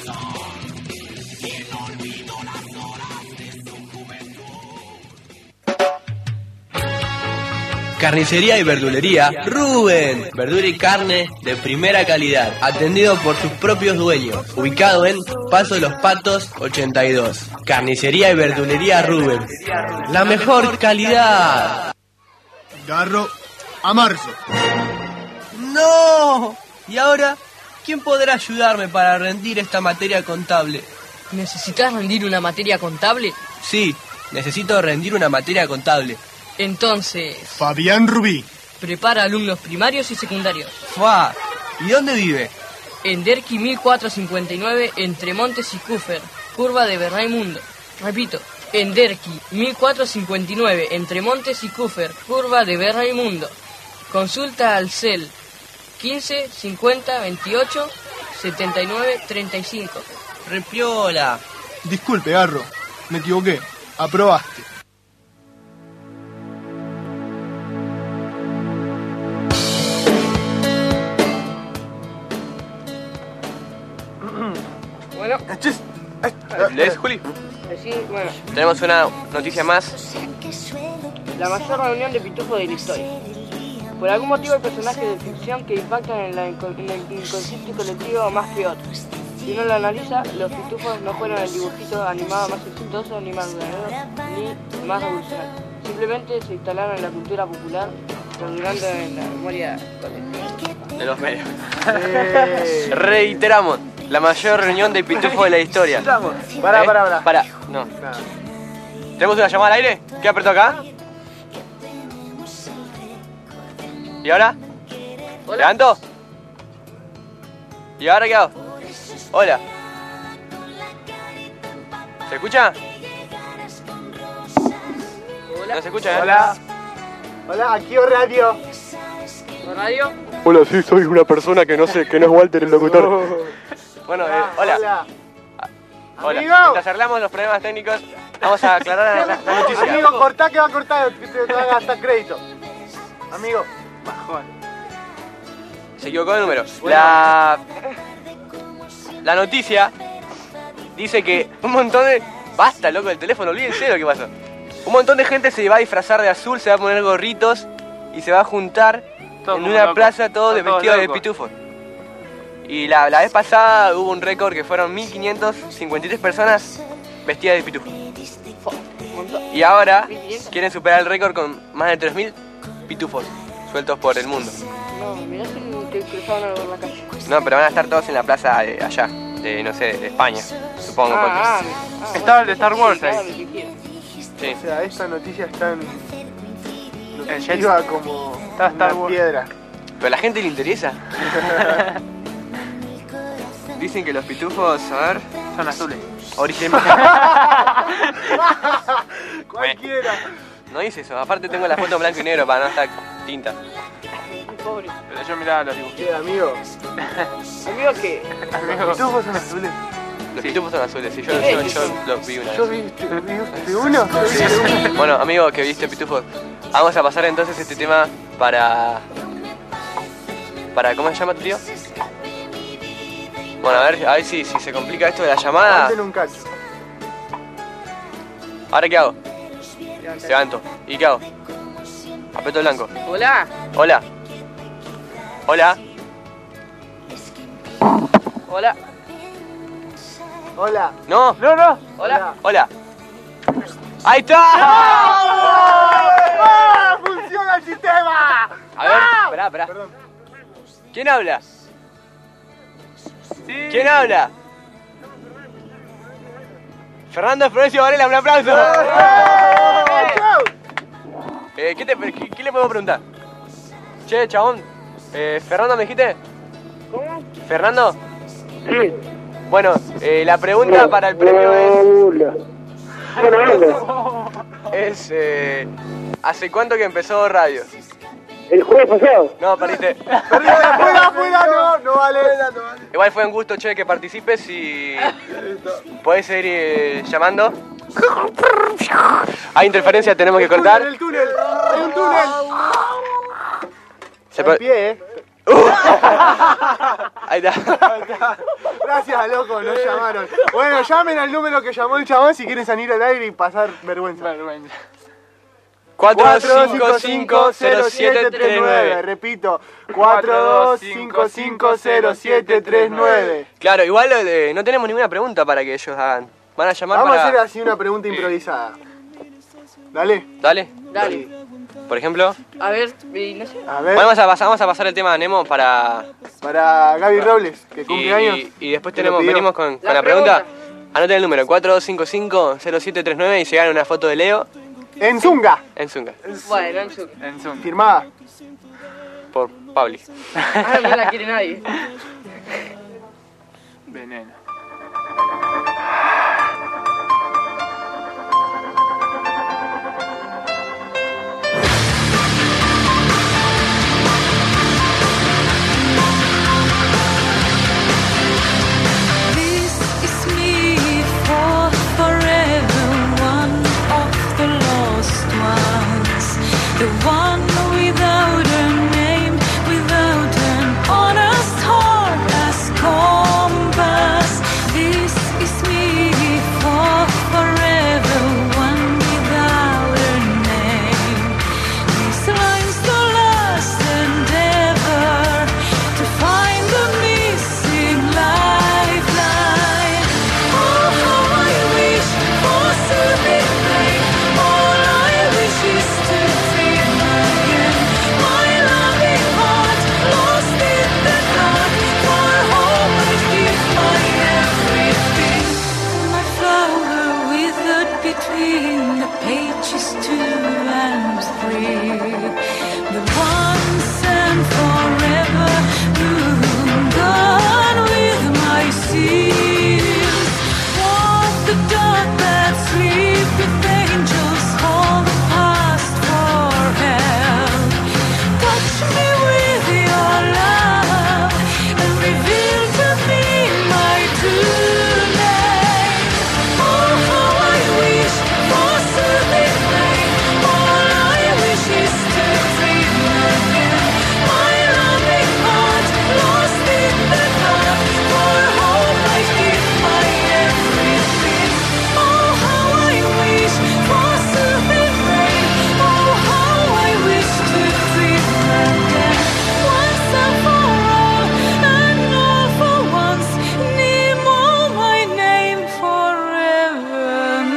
Carnicería y verdulería Rubén, verdura y carne de primera calidad, atendido por sus propios dueños, ubicado en Paso de los Patos ochenta y dos. Carnicería y verdulería Rubén, la mejor calidad. Garro a marzo. ¡No! ¿Y ahora quién podrá ayudarme para rendir esta materia contable? ¿Necesitas rendir una materia contable? Sí, necesito rendir una materia contable. Entonces... Fabián Rubí. Prepara alumnos primarios y secundarios. ¡Fua! ¿Y dónde vive? En Derqui mil cuatrocientos cincuenta y nueve, entre Montes y Cúfer, curva de Berraimundo. Repito, en Derqui mil cuatrocientos cincuenta y nueve, entre Montes y Cúfer, curva de Berraimundo. Consulta al C E L quince cincuenta veintiocho setenta y nueve treinta y cinco. Repiola. Disculpe, Garro, me equivoqué. Aprobaste. Bueno, ¿lees, Juli? sí, bueno. Tenemos una noticia más. La mayor reunión de pitufos de la historia. Por algún motivo hay personajes de ficción que impactan en, la inco- en el inconsciente colectivo más que otros. Si uno lo analiza, los pitufos no fueron el dibujito animado más exitoso, ni más duradero, ni más revolucionario. Simplemente se instalaron en la cultura popular, perdurando en la memoria colectiva. De los medios. Eh. Reiteramos, la mayor reunión de pitufos de la historia. Pará, ¿Eh? pará, pará. Pará, no. Nada. ¿Tenemos una llamada al aire? ¿Qué apretó acá? ¿Y ahora? Hola. ¿Levanto? ¿Y ahora qué hago? Hola. ¿Se escucha? Hola. ¿No se escucha? ¿Eh? Hola. Hola, aquí o radio. ¿Radio? Hola, sí, soy una persona que no sé, que no es Walter el locutor. Bueno, eh, hola. Hola. Hola. Amigo. Mientras arreglamos los problemas técnicos, vamos a aclarar la, la noticia. Amigo, cortá que va a cortar, que te va a gastar crédito. Amigo, bajón. Se equivocó el número. La... La noticia dice que un montón de... Basta, loco, el teléfono, olvídense lo que pasó. Un montón de gente se va a disfrazar de azul, se va a poner gorritos y se va a juntar Todo en como una loco. plaza todos de Todos vestidos de locos. pitufos. Y la, la vez pasada hubo un récord que fueron mil quinientas cincuenta y tres personas vestidas de pitufo. Y ahora quieren superar el récord con más de tres mil pitufos sueltos por el mundo. No, mirá si te cruzaban por la calle. No, pero van a estar todos en la plaza de allá, de no sé, de España, supongo. Ah, porque... ah, ah, Estaba el de Star Wars sí, ahí. claro, lo que quieras. Sí. O sea, esta noticia es tan El nutritiva como Está Star una Wars. piedra. Pero a la gente le interesa. Dicen que los pitufos, a ver, Son azules. origen... Cualquiera. No dice eso, aparte tengo la foto en blanco y negro para no estar tinta. Pobre. Pero yo miraba los dibujos. Che, amigo. Amigo, que Los pitufos son azules. Los pitufos son azules, sí, yo, yo, yo los vi una Yo vez. vi, vi, vi uno. Sí, sí. Bueno, amigo que viste pitufos, vamos a pasar entonces este tema para... para ¿cómo se llama tu tío? Bueno, a ver, a ver si, si se complica esto de la llamada. Aguanten un cacho. ¿Ahora qué hago? Levanto. ¿Y qué hago? Aprieto el blanco. Hola. Hola. Hola. Hola. Hola. No. No, no. Hola. Hola. ¡Ahí está! ¡Ah! ¡Funciona el sistema! A ver, esperá, esperá. Perdón. ¿Quién habla? ¿Quién habla? Fernando Florencio Varela, un aplauso. Eh, ¿qué, te, qué, ¿Qué le podemos preguntar? Che, chabón. Eh, ¿Fernando me dijiste? ¿Cómo? ¿Fernando? Sí. Bueno, eh, la pregunta no, para el premio no, es... es eh, ¿hace cuánto que empezó radio? El jueves pasado. No, perdiste. Fuera, fuera, fuera, no, no vale. No vale. Igual fue un gusto, che, que participes y... ¿Podés seguir eh, llamando? Hay interferencia, tenemos que cortar. En el túnel, hay un túnel. Se puede... pie, eh. Ahí está. Gracias, loco, nos llamaron. Bueno, llamen al número que llamó el chabón si quieren salir al aire y pasar vergüenza. Vergüenza. cuatro dos cinco cinco cero siete tres nueve. Repito, cuatro dos cinco cinco cero siete tres nueve. Claro, igual eh, no tenemos ninguna pregunta para que ellos hagan. Van a llamar Vamos para... a hacer así una pregunta improvisada. Dale. Dale. Dale. Por ejemplo. A ver, y no sé. A ver. Bueno, vamos, a pasar, vamos a pasar el tema a Nemo para... Para Gaby Robles, que cumple y, años. Y, y después tenemos, venimos con, con la, la pregunta. pregunta. Anoten el número, cuatro dos cinco cinco cero siete tres nueve y se ganan una foto de Leo. En Zunga. En Zunga. Bueno, en Zunga. En Zunga. Firmada. Por Pauli. Ah, no la quiere nadie. Veneno. The one without a name, without an honest heart as compass. This is me for forever, one without a name. These lines the last endeavor to find the missing lifeline. Oh, how I wish for soothing rain. All I wish is to between the pages two and three, the once and forever room gone with my sins. Walk the dark that sleep with angels, all the past for help. Touch me with your love and reveal to me my true name. Oh, how I wish for soothing rain. All I wish is to dream again. My loving heart lost in the dark. For hope I give my everything. Oh, how I wish for soothing rain. Oh, how I wish to dream again. Once and for all, and all for once. Nemo, my name forevermore.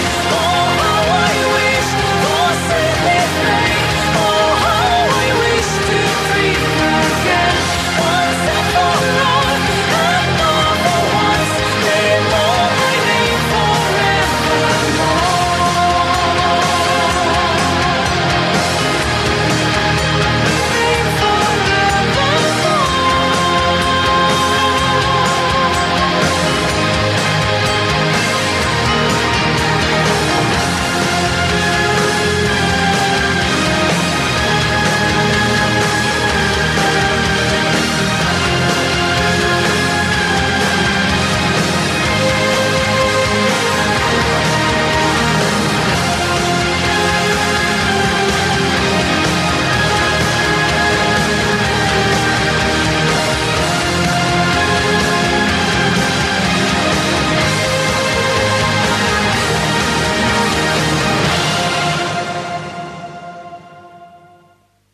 Wish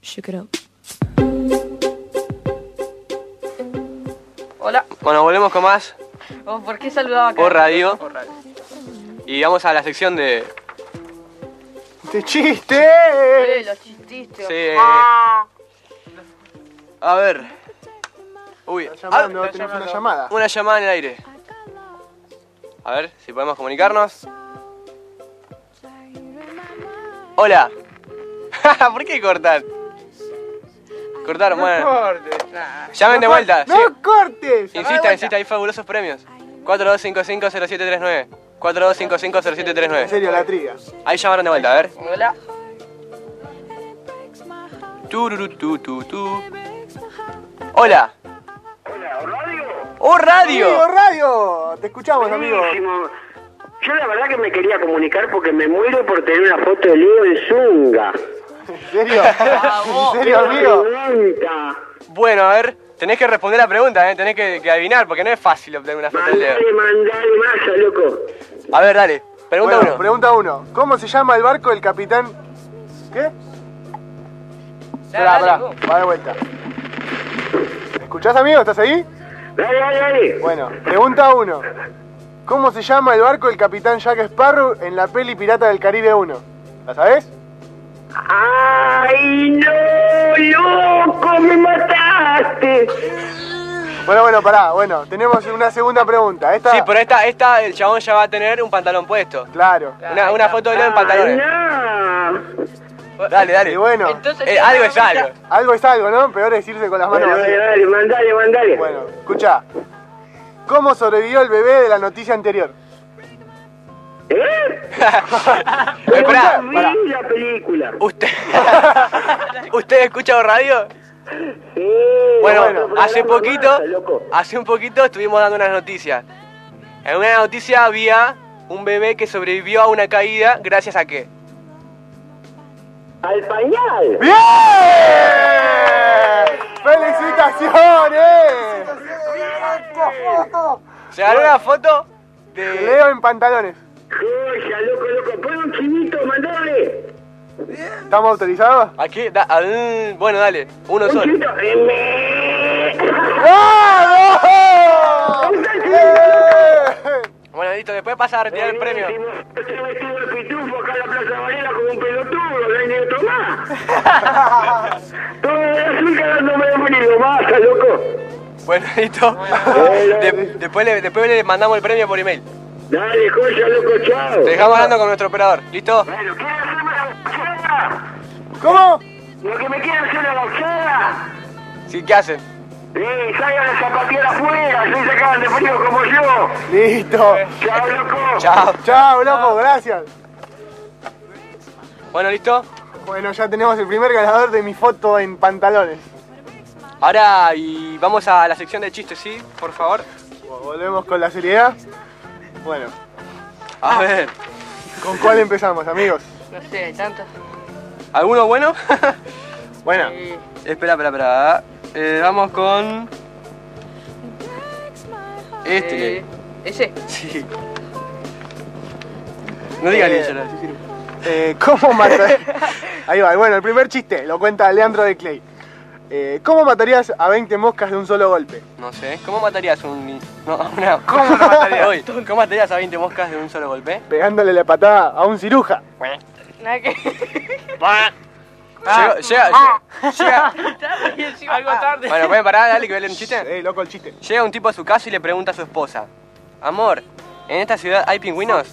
shook it up. Hola. Bueno, volvemos con más Oh, ¿por qué saludaba acá? por radio. Y vamos a la sección de... ¡De chiste! Eh, los chististes. Sí. A ver. Uy, llamando, ah, tenemos una llamada. Una llamada en el aire. A ver si podemos comunicarnos. Hola. ¿Por qué cortar? Cortaron, No bueno. cortes, nah. Llamen de No vuelta. ¡No sí. cortes! Insista, insista, hay fabulosos premios. cuatro dos cinco cinco cero siete tres nueve. cuatro dos cinco cinco cero siete tres nueve. En serio, la triga. Ahí llamaron de vuelta, a ver. Hola. Tururu, tu, tu, tu. Hola. Hola, ¿radio? ¡Oh, radio! ¡Amigo, radio! Te escuchamos, amigo. Buenísimo. Yo la verdad que me quería comunicar porque me muero por tener una foto de Leo en Zunga. ¿En serio? ¿En serio, amigo? Bueno, a ver, tenés que responder la pregunta, ¿eh? Tenés que, que adivinar, porque no es fácil obtener una foto de Leo. Mandale, mandale masa, loco. A ver, dale. Pregunta Bueno, uno. pregunta uno. ¿Cómo se llama el barco del capitán? ¿Qué? Esperá, esperá, va de vuelta. ¿Me escuchás, amigo? ¿Estás ahí? Dale, dale, dale. Bueno, pregunta uno. ¿Cómo se llama el barco del capitán Jack Sparrow en la peli Pirata del Caribe uno? ¿La sabés? ¡Ay, no, loco! ¡Me mataste! Bueno, bueno, pará. Bueno, tenemos una segunda pregunta. Esta... Sí, pero esta, esta, el chabón ya va a tener un pantalón puesto. Claro. Una, una foto de Leo en pantalones. no. Dale, dale. Y bueno, Eh, algo es algo. algo es algo, ¿no? Peor es irse con las manos Dale, dale, vacías. dale, mandale, mandale. Bueno, escucha. ¿Cómo sobrevivió el bebé de la noticia anterior? ¿Eh? Pero esperá, vi pará. la película. ¿Usted ¿Usted escucha radio? Sí, Bueno, otro programa hace poquito, masa, loco. hace un poquito estuvimos dando unas noticias. En una noticia había un bebé que sobrevivió a una caída, ¿gracias a qué? Al pañal. ¡Bien! ¡Felicitaciones! Se ganó una foto de... Leo en pantalones. Joya, loco, loco. Pon un chinito, mandale. ¿Estamos autorizados? Aquí, da- ah, bueno, dale, uno Un solo. chinito. Eh, me- ¡Vamos! ¡Eh! Bueno, listo, después pasa a retirar el premio. Estoy vestido de pitufo acá en la Plaza Varela como un pelotudo, no hay ni otro más. Todo de azul cagándome de frío, basta, loco. Bueno, listo. De- después, le, después le mandamos el premio por email. Dale, joya, loco, chao. Te dejamos hablando con nuestro operador, ¿listo? Bueno, ¿quieren hacerme la boxeada? ¿Cómo? ¿Lo que me quieren hacer la boxeada? Sí, ¿qué hacen? Sí, salgan a zapatear afuera, así se cagan de frío como yo. Listo. Chao, loco. Chao. Chao, loco, gracias. Bueno, ¿listo? Bueno, ya tenemos el primer ganador de mi foto en pantalones. Ahora y vamos a la sección de chistes, ¿sí? Por favor. Volvemos con la seriedad. Bueno, A ver, ¿con cuál empezamos, amigos? No sé, hay tantos. ¿alguno bueno? Bueno, Sí. Espera, espera, espera. Eh, vamos con... Este. Eh, ese. Sí. No digan Eh, eso, no. eh, ¿cómo matar? Ahí va, bueno, el primer chiste lo cuenta Leandro de Clay. Eh, ¿Cómo matarías a veinte moscas de un solo golpe? No sé. ¿Cómo matarías a un... ni- No, una... ¿Cómo lo matarías? Oye, ¿cómo matarías a veinte moscas de un solo golpe? Pegándole la patada a un ciruja. Nada que. Llega, llega, llega... Algo tarde. Bueno, ¿pueden parar? Dale, que voy a leer un chiste. Eh, loco el chiste. Llega un tipo a su casa y le pregunta a su esposa: Amor, ¿en esta ciudad hay pingüinos?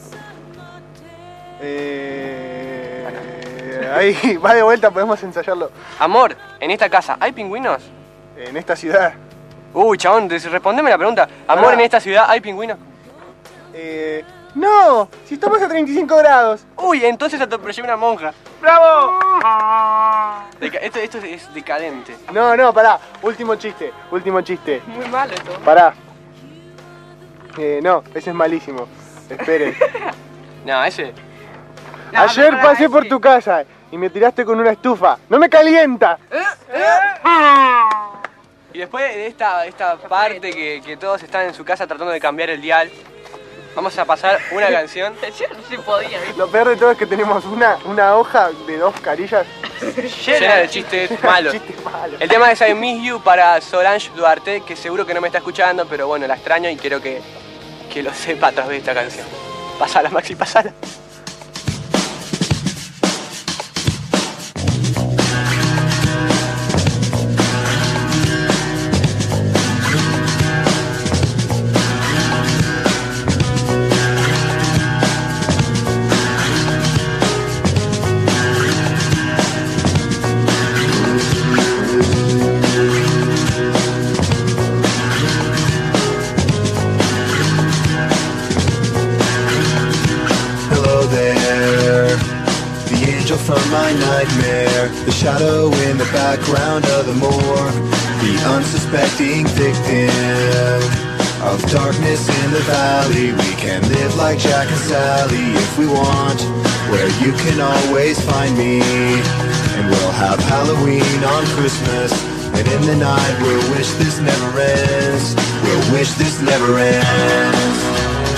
Eh, ahí va de vuelta, podemos ensayarlo. Amor, ¿en esta casa hay pingüinos? En esta ciudad. Uy, chabón, des- respondeme la pregunta. Amor, Pará. ¿en esta ciudad hay pingüinos? Eh, no, si estamos a treinta y cinco grados. Uy, entonces atropellé una monja. ¡Bravo! Deca- esto, esto es decadente. No, no, pará. Último chiste, último chiste. Muy malo esto. Pará. Eh, no, ese es malísimo. Esperen. No, ese... No, Ayer pero pará, pasé por ese. tu casa y me tiraste con una estufa. ¡No me calienta! Y después de esta, esta parte que, que todos están en su casa tratando de cambiar el dial, Vamos a pasar una canción. Sí podía. Lo peor de todo es que tenemos una, una hoja de dos carillas llena de chistes malos. Chistes malos. El tema es I Miss You para Solange Duarte, que seguro que no me está escuchando, pero bueno, la extraño y quiero que, que lo sepa a través de esta canción. Pasala, Maxi, pasala. From my nightmare, the shadow in the background of the moor, the unsuspecting victim of darkness in the valley. We can live like Jack and Sally if we want, where you can always find me. And we'll have Halloween on Christmas, and in the night we'll wish this never ends. We'll wish this never ends.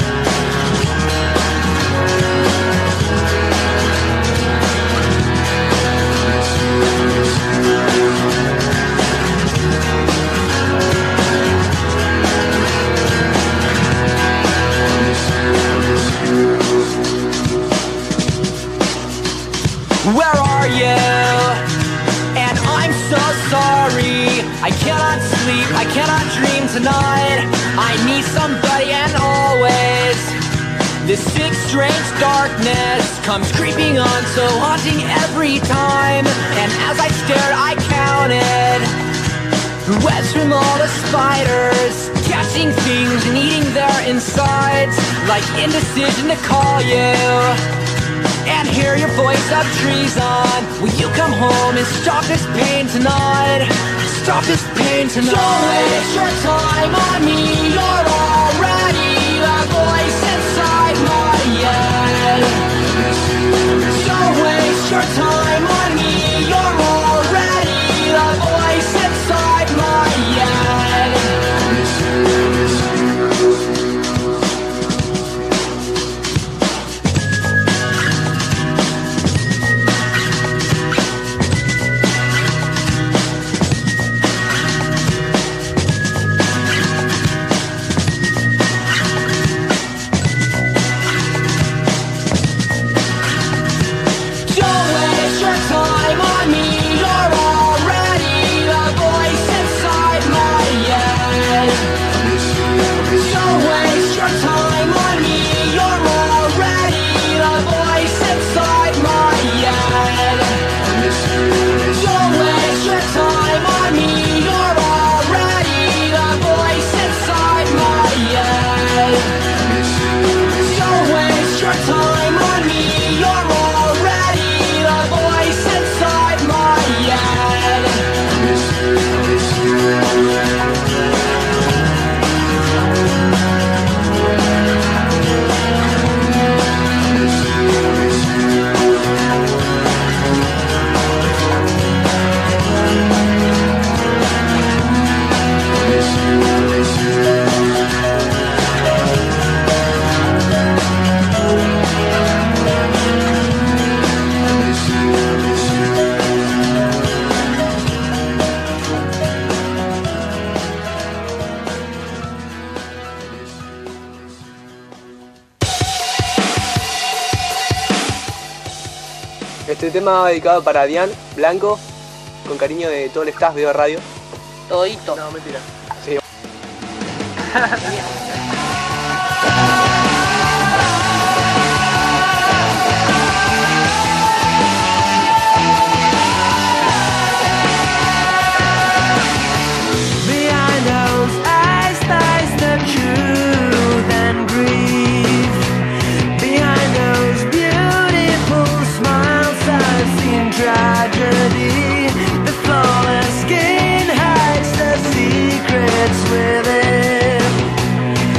Where are you? And I'm so sorry. I cannot sleep, I cannot dream tonight. I need somebody and always. This sick, strange darkness comes creeping on, so haunting every time. And as I stared, I counted the webs from all the spiders, catching things and eating their insides, like indecision to call you and hear your voice of treason. Will you come home and stop this pain tonight? Stop this pain tonight. Don't waste your time on me. You're already the voice inside my head. Don't waste your time on me. You're already the voice inside my head. Este tema va dedicado para Dian Blanco, con cariño de todo el staff de Radio. Todito. No, mentira. Sí. Behind those eyes lies the truth and grief. Behind those beautiful smiles I've seen tragedy. The flawless skin hides the secrets within.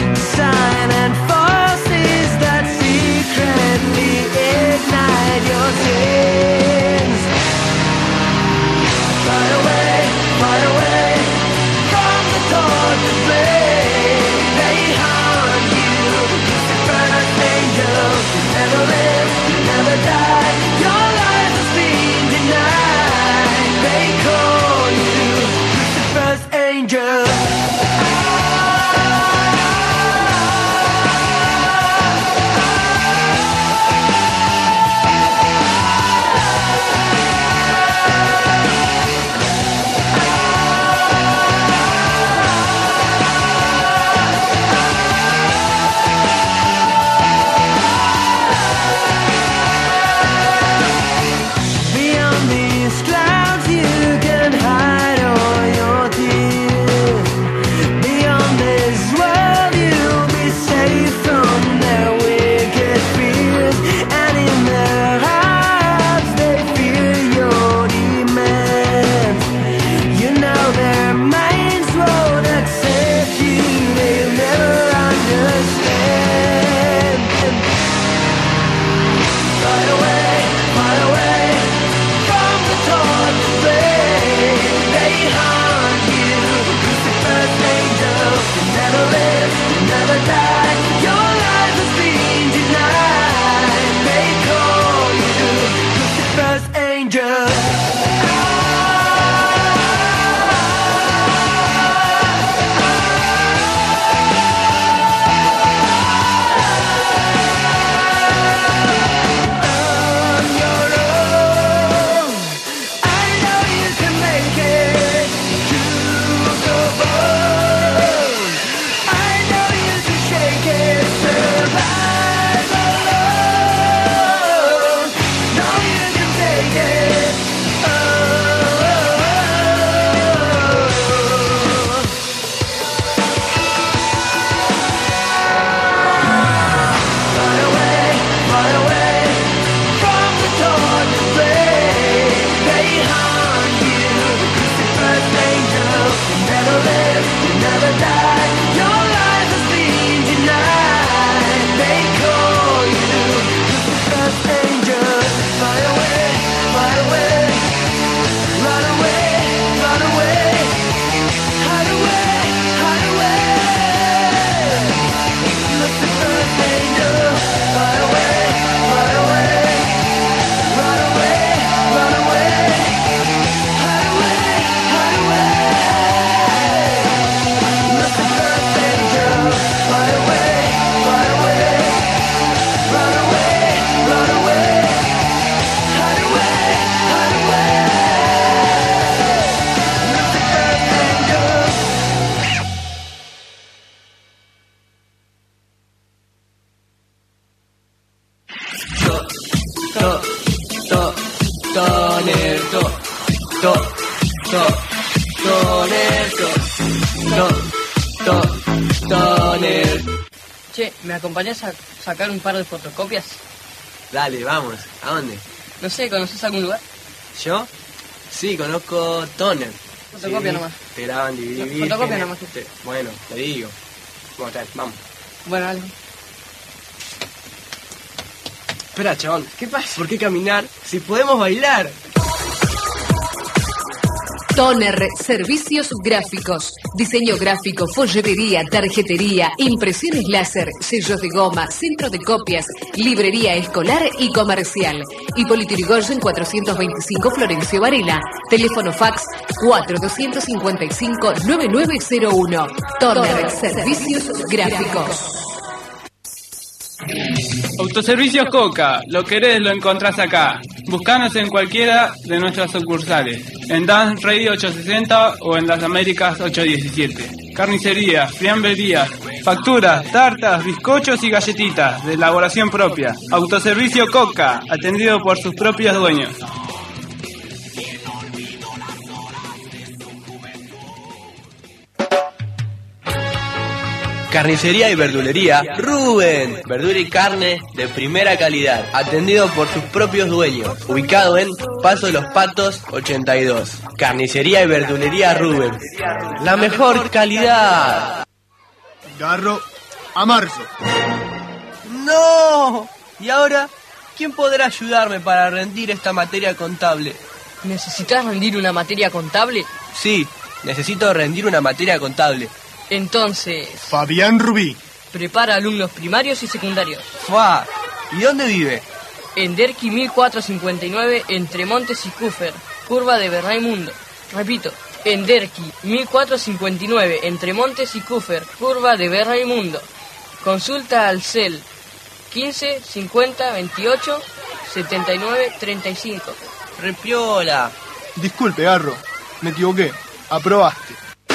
to, to, toner, to, to, to, toner. Che, ¿me acompañás a sacar un par de fotocopias? Dale, vamos. ¿A dónde? No sé, ¿conoces algún lugar? ¿Yo? Sí, conozco Toner. Fotocopia Sí, nomás. Te graban D V D. No, fotocopia Virgen. nomás. Te- Bueno, te digo. Vamos, dale, vamos. Bueno, dale. Espera, chabón. ¿Qué pasa? ¿Por qué caminar si podemos bailar? Toner, servicios gráficos, diseño gráfico, folletería, tarjetería, impresiones láser, sellos de goma, centro de copias, librería escolar y comercial. Hipólito Yrigoyen cuatrocientos veinticinco Florencio Varela. Teléfono fax cuatro dos cinco cinco nueve nueve cero uno. Toner, servicios gráficos. Autoservicios Coca, lo querés lo encontrás acá. Buscanos en cualquiera de nuestras sucursales, en Dance Radio ochocientos sesenta o en Las Américas ochocientos diecisiete. Carnicería, fiambrería, facturas, tartas, bizcochos y galletitas de elaboración propia. Autoservicio Coca, atendido por sus propios dueños. Carnicería y verdulería Rubén. Verdura y carne de primera calidad, atendido por sus propios dueños. Ubicado en Paso de los Patos ochenta y dos. Carnicería y verdulería Rubén. La mejor calidad. Garro a marzo. ¡No! ¿Y ahora? ¿Quién podrá ayudarme para rendir esta materia contable? ¿Necesitas rendir una materia contable? Sí, necesito rendir una materia contable. Entonces, Fabián Rubí. prepara alumnos primarios y secundarios. ¡Fua! ¿Y dónde vive? En Derqui mil cuatrocientos cincuenta y nueve, entre Montes y Cúfer, curva de Berraimundo. Repito, en Derqui mil cuatrocientos cincuenta y nueve, entre Montes y Cúfer, curva de Berraimundo. Consulta al C E L quince cincuenta veintiocho setenta y nueve treinta y cinco. Repiola. Disculpe, Garro. Me equivoqué. Aprobaste.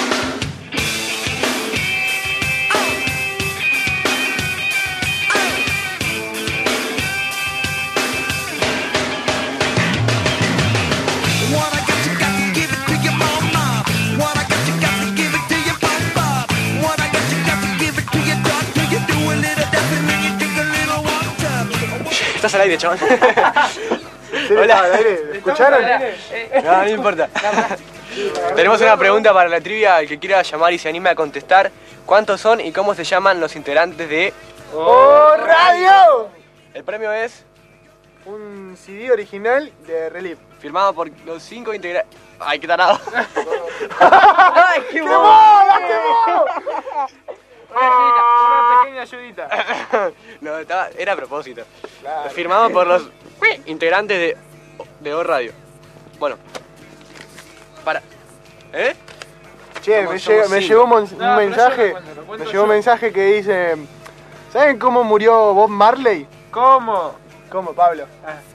Estás al aire, chabón. Hola, al aire. ¿Escucharon? No, no importa. Tenemos una pregunta para la trivia, el que quiera llamar y se anime a contestar. ¿Cuántos son y cómo se llaman los integrantes de ¡Oh, Radio! El premio es un C D original de Relief. Firmado por los cinco integrantes. ¡Ay, qué tarado! ¡Ay, qué bola, qué bola! Una pequeña ayudita. No, estaba, era a propósito. Claro. Firmado por los integrantes de, de O Radio. Bueno. Para. ¿Eh? Che, Somos- me, somos llega- me cinco. llegó un, mon- un No, pero yo mensaje. lo cuento, lo cuento Me llegó un yo. mensaje que dice: ¿saben cómo murió Bob Marley? ¿Cómo? ¿Cómo, Pablo?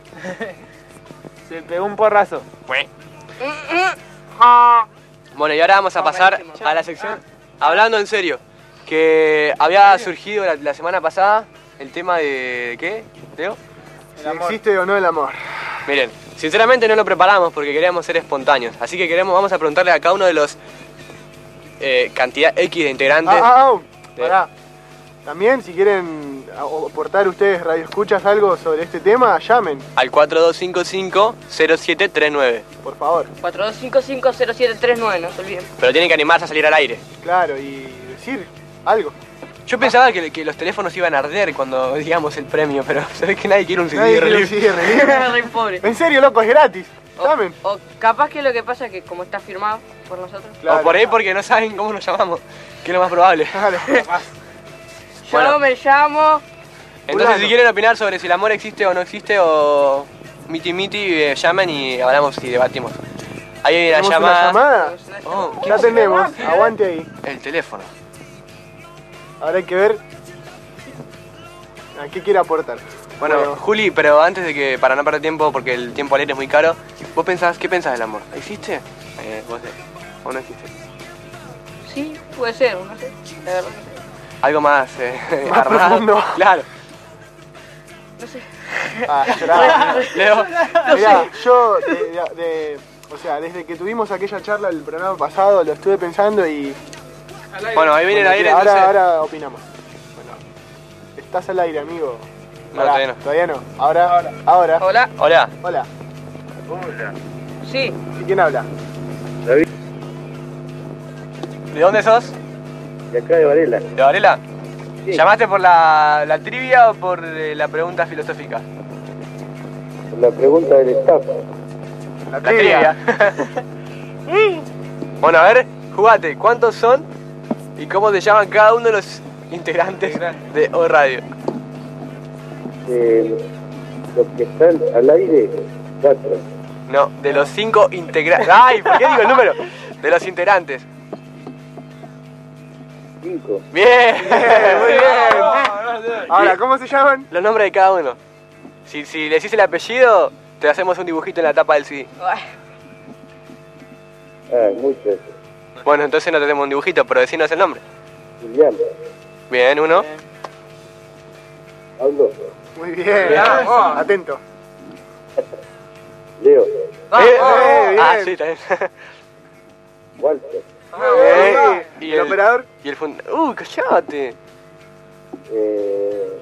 Se pegó un porrazo. Bueno, y ahora vamos a pasar a la sección. Hablando en serio, que había surgido la, la semana pasada el tema de. ¿Qué? ¿Teo? Si existe o no el amor. Miren, sinceramente no lo preparamos porque queríamos ser espontáneos. Así que queremos, vamos a preguntarle a cada uno de los eh, cantidad X de integrantes. Ah, ah, ah, de- pará. También, si quieren aportar ustedes, Radio Escuchas, algo sobre este tema, llamen, Al cuatro dos cinco cinco cero siete tres nueve. por favor. cuatro dos cinco cinco cero siete tres nueve, no se olviden. Pero tienen que animarse a salir al aire. Claro, y decir algo. Yo pensaba que, que los teléfonos iban a arder cuando digamos el premio, pero se ve que nadie quiere un C D Nadie de quiere un Relief. C D de Relief. Re pobre. En serio, loco, es gratis. Llamen. O capaz que lo que pasa es que como está firmado por nosotros. O por ahí porque no saben cómo nos llamamos, que es lo más probable. Claro. Yo Bueno. me llamo... Entonces, Fulano. si quieren opinar sobre si el amor existe o no existe, o miti miti, eh, llamen y hablamos y debatimos. Ahí hay una ¿Tenemos llamada. una llamada? Oh, Ya tenemos, aguante ahí. el teléfono. Ahora hay que ver a qué quiere aportar. Bueno, Juli, pero antes de que, para no perder tiempo, porque el tiempo al aire es muy caro, ¿vos pensás, qué pensás del amor? ¿Existe? Eh, vos, eh, ¿O no existe? Sí, puede ser, no sé. La verdad no sé. Algo más, eh, Más armado. profundo. Claro. No sé. Ah, lloraba. Leo. Mirá, yo de, de- de- O sea, desde que tuvimos aquella charla el programa pasado, lo estuve pensando y... Bueno, ahí viene el aire, ahora, entonces... ahora opinamos. Bueno, estás al aire, amigo. No, Pará, todavía no. Todavía no. Ahora, ahora. Ahora. Hola. Hola. Hola. Hola. Sí. ¿Y quién habla? David. ¿De dónde sos? De acá de Varela. ¿De Varela? Sí. ¿Llamaste por la, la trivia o por eh, la pregunta filosófica? La pregunta del staff. La La trivia. Bueno, a ver, jugate. ¿Cuántos son y cómo se llaman cada uno de los integrantes de O Radio? Eh, los que están al aire, cuatro. No, de los cinco integrantes. ¡Ay! ¿Por qué digo el número? De los integrantes. Cinco. Bien, muy bien. Ahora, ¿cómo se llaman? Los nombres de cada uno. Si, si le decís el apellido, te hacemos un dibujito en la tapa del C D. Ah, muchos. Bueno, entonces no te hacemos un dibujito, pero decinos el nombre. Julián. Bien, uno. Pablo. Muy bien. Bien. Atento. Leo. Ah, Eh, bien. ah, sí, también. Walter. Eh, y ¿El operador? Y el fund... ¡Uh, callate! Eh,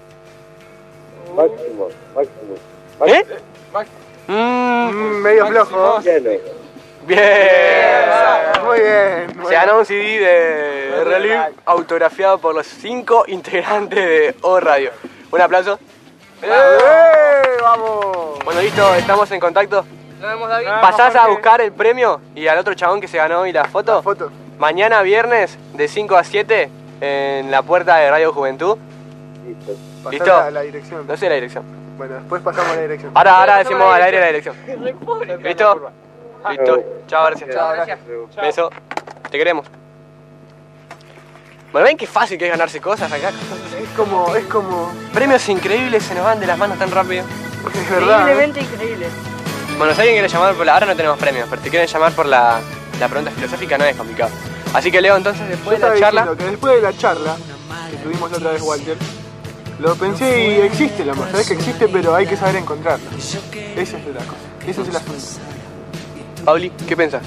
Máximo. Máximo. ¿Eh? Mm, Mm, medio flojo. Cristiano. bien. Muy bien. Muy Se ganó un C D de, de Relief autografiado por los cinco integrantes de O Radio. Un aplauso. ¡Eh! ¡Vamos! Bueno, listo, estamos en contacto. Nos vemos, David. ¿Pasás a buscar el premio y al otro chabón que se ganó hoy la foto? La foto. Mañana viernes de cinco a siete en la puerta de Radio Juventud. Listo. Pasar ¿Listo? La, la dirección. No sé la dirección. Bueno, después pasamos a la dirección. Ahora, ahora decimos al aire la dirección. ¿Listo? Listo. Chao, gracias. Chao, gracias. Beso. Te queremos. Bueno, ven qué fácil que es ganarse cosas acá. Es como, es como... Premios increíbles se nos van de las manos tan rápido. Es verdad. Increíblemente increíble. Bueno, si alguien quiere llamar por la... Ahora no tenemos premios, pero si quieren llamar por la, la pregunta filosófica no es complicado. Así que Leo, entonces después Yo de la estaba charla... diciendo que después de la charla que tuvimos la otra vez, Walter, lo pensé y existe el amor. Sabés que existe, pero hay que saber encontrarlo. Esa es la cosa. Ese es el asunto. Pauli, ¿qué pensás?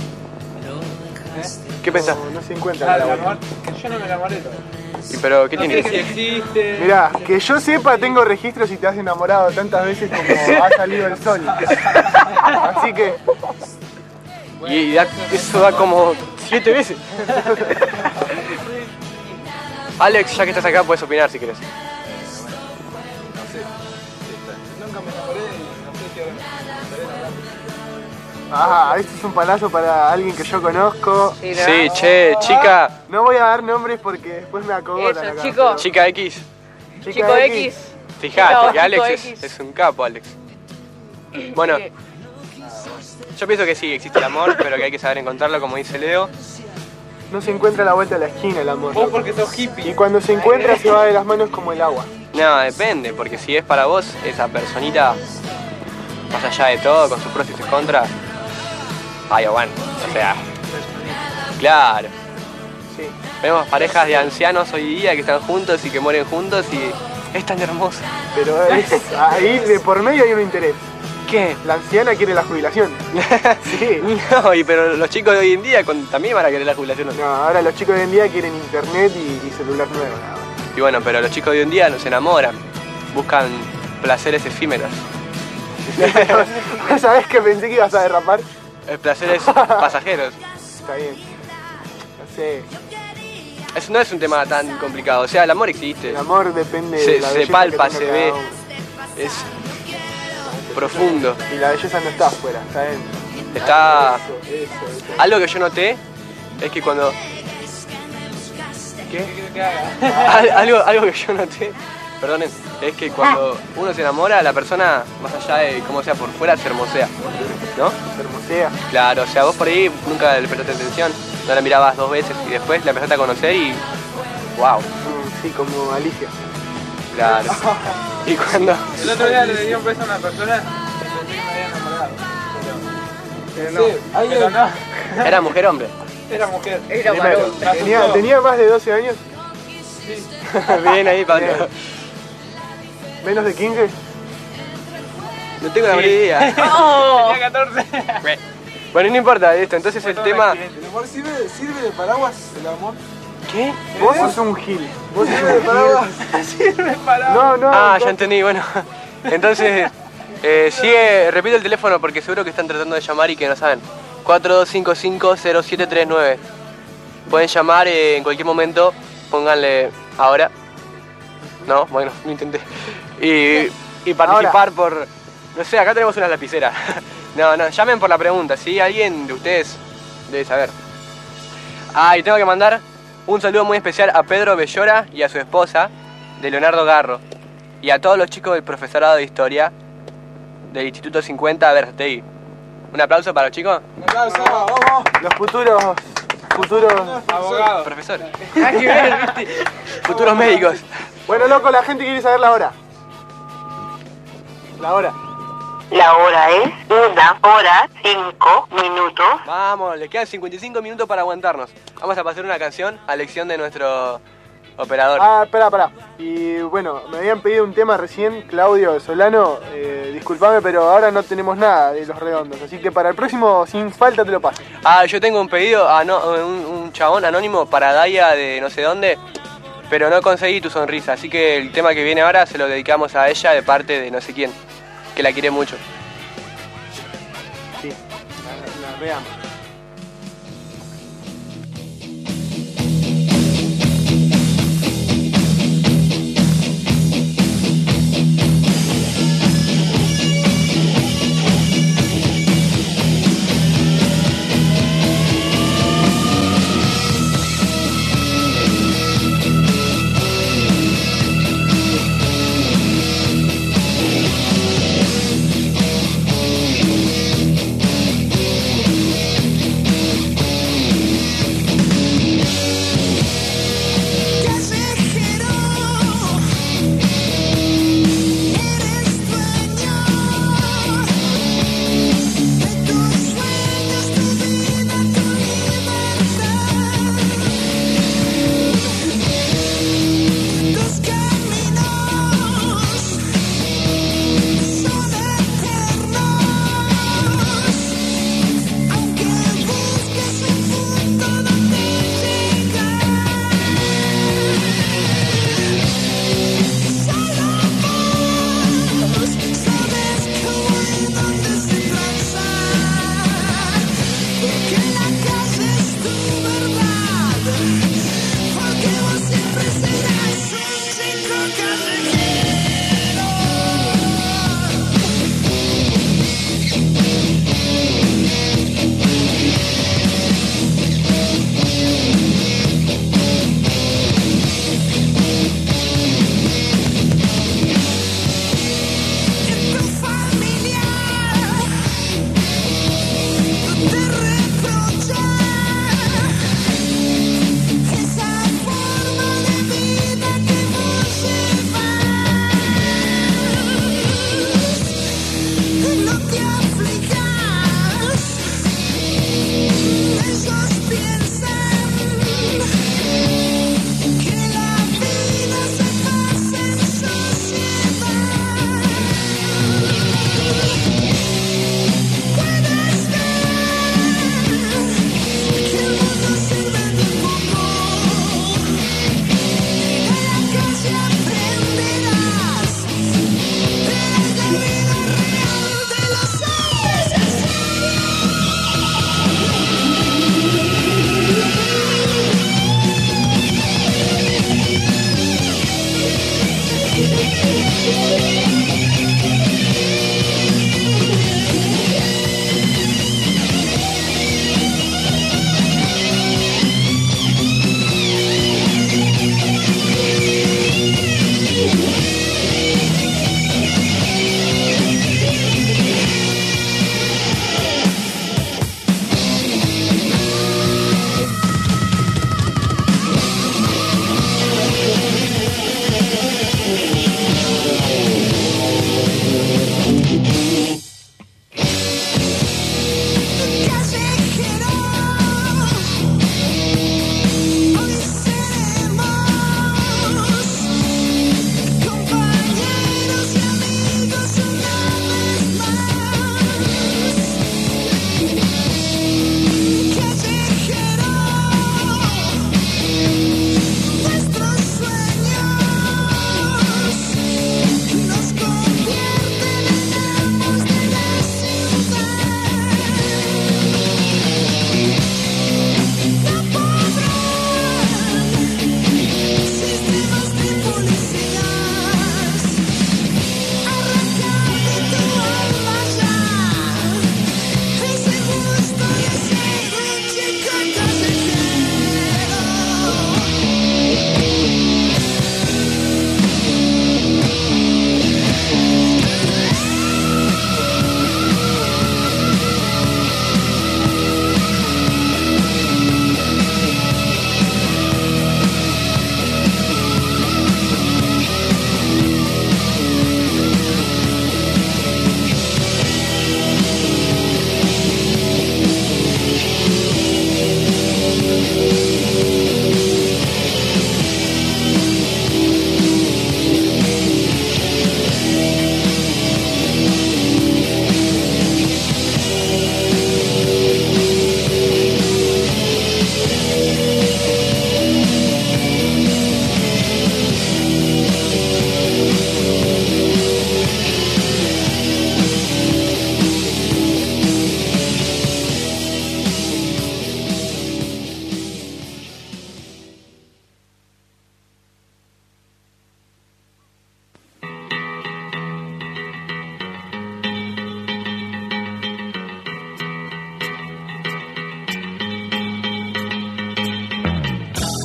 ¿Qué pensás? No, no se encuentra. Ah, el amor. Yo no me enamoré todo. ¿Y pero qué No tiene sé que si existe. Mirá, que yo sepa, tengo registros y te has enamorado tantas veces como ha salido el sol. Así que... Y da- eso da como siete veces. Alex, ya que estás acá, puedes opinar si querés. No sé. Nunca me enamoré y no sé si ahora me enamoré. Ah, este es un palazo para alguien que yo conozco. Sí, ¿no? Sí, che, chica. No voy a dar nombres porque después me acogotan Eso, acá. chico. Chica X. Chico X. Fijate Chico que Alex X. es, es un capo, Alex. Bueno, Sí. yo pienso que sí, existe el amor, pero que hay que saber encontrarlo, como dice Leo. No se encuentra a la vuelta de la esquina el amor. Vos porque sos hippie. Y cuando se encuentra se va de las manos como el agua. No, depende, porque si es para vos, esa personita, más allá de todo, con sus pros y sus contras, ay, bueno, o sea, claro. Sí. Vemos parejas de ancianos hoy día que están juntos y que mueren juntos y es tan hermosa. Pero es- ahí de por medio hay un interés. ¿Qué? La anciana quiere la jubilación. Sí. No, y pero los chicos de hoy en día con- también van a querer la jubilación. No, ahora los chicos de hoy en día quieren internet y, y celular nuevo. nada más. Y bueno, pero los chicos de hoy en día no se enamoran, buscan placeres efímeros. ¿Sabés que pensé que ibas a derrapar? Eh, placeres pasajeros. Está bien. No sé. Eso no es un tema tan complicado, o sea, el amor existe. El amor depende Se, de la se belleza palpa, que tenga se cada ve, uno. es profundo. Y la belleza no está afuera, está dentro. Está... Eso, eso, eso. Algo que yo noté es que cuando... ¿Qué? Al- algo, algo que yo noté, perdonen, es que cuando uno se enamora, la persona, más allá de cómo sea por fuera, se hermosea, ¿no? Se hermosea. Claro, o sea, vos por ahí nunca le prestaste atención, no la mirabas dos veces y después la empezaste a conocer y... ¡Wow! Mm, Sí, como Alicia. Claro. Y cuando... El otro día le di un beso a una persona y pensé que me había enamorado. Pero Pero, sí, pero no. ¿Era mujer o hombre? Era mujer. Era Primero, varón. Me tenía, asustó. tenía más de doce años, Bien ahí, Pablo. menos de quince. No tengo la menor idea. Oh. Tenía catorce. Bueno, no importa esto, entonces el tema... ¿El amor sirve, sirve de paraguas? ¿El amor? ¿Qué? Vos sos un gil. ¿Vos sirve de paraguas? Sirve de paraguas. No, no. Ah, no. ya entendí, bueno. Entonces, eh, sigue, repito el teléfono porque seguro que están tratando de llamar y que no saben. cuatro dos cinco cinco cero siete tres nueve. Pueden llamar eh, en cualquier momento, pónganle ahora. No, bueno, lo intenté. Y, y participar ahora. Por... No sé, acá tenemos unas lapiceras. No, no, llamen por la pregunta, ¿sí? Alguien de ustedes debe saber. Ah, y tengo que mandar un saludo muy especial a Pedro Bellora y a su esposa, de Leonardo Garro. Y a todos los chicos del profesorado de Historia del Instituto cincuenta Verstey. ¿Un aplauso para los chicos? Un aplauso, vamos. Los futuros... Futuros... Abogados. Profesores. Futuros médicos. Bueno, loco, la gente quiere saber la hora. La hora. La hora es una hora cinco minutos. Vamos, le quedan cincuenta y cinco minutos para aguantarnos. Vamos a pasar una canción a elección de nuestro operador. Ah, espera, espera. Y bueno, me habían pedido un tema recién, Claudio Solano. Eh, disculpame, pero ahora no tenemos nada de Los Redondos. Así que para el próximo, sin falta, te lo paso. Ah, yo tengo un pedido a no, un, un chabón anónimo para Daya de no sé dónde. Pero no conseguí tu sonrisa. Así que el tema que viene ahora se lo dedicamos a ella de parte de no sé quién. Que la quiere mucho. Sí, la, la veamos.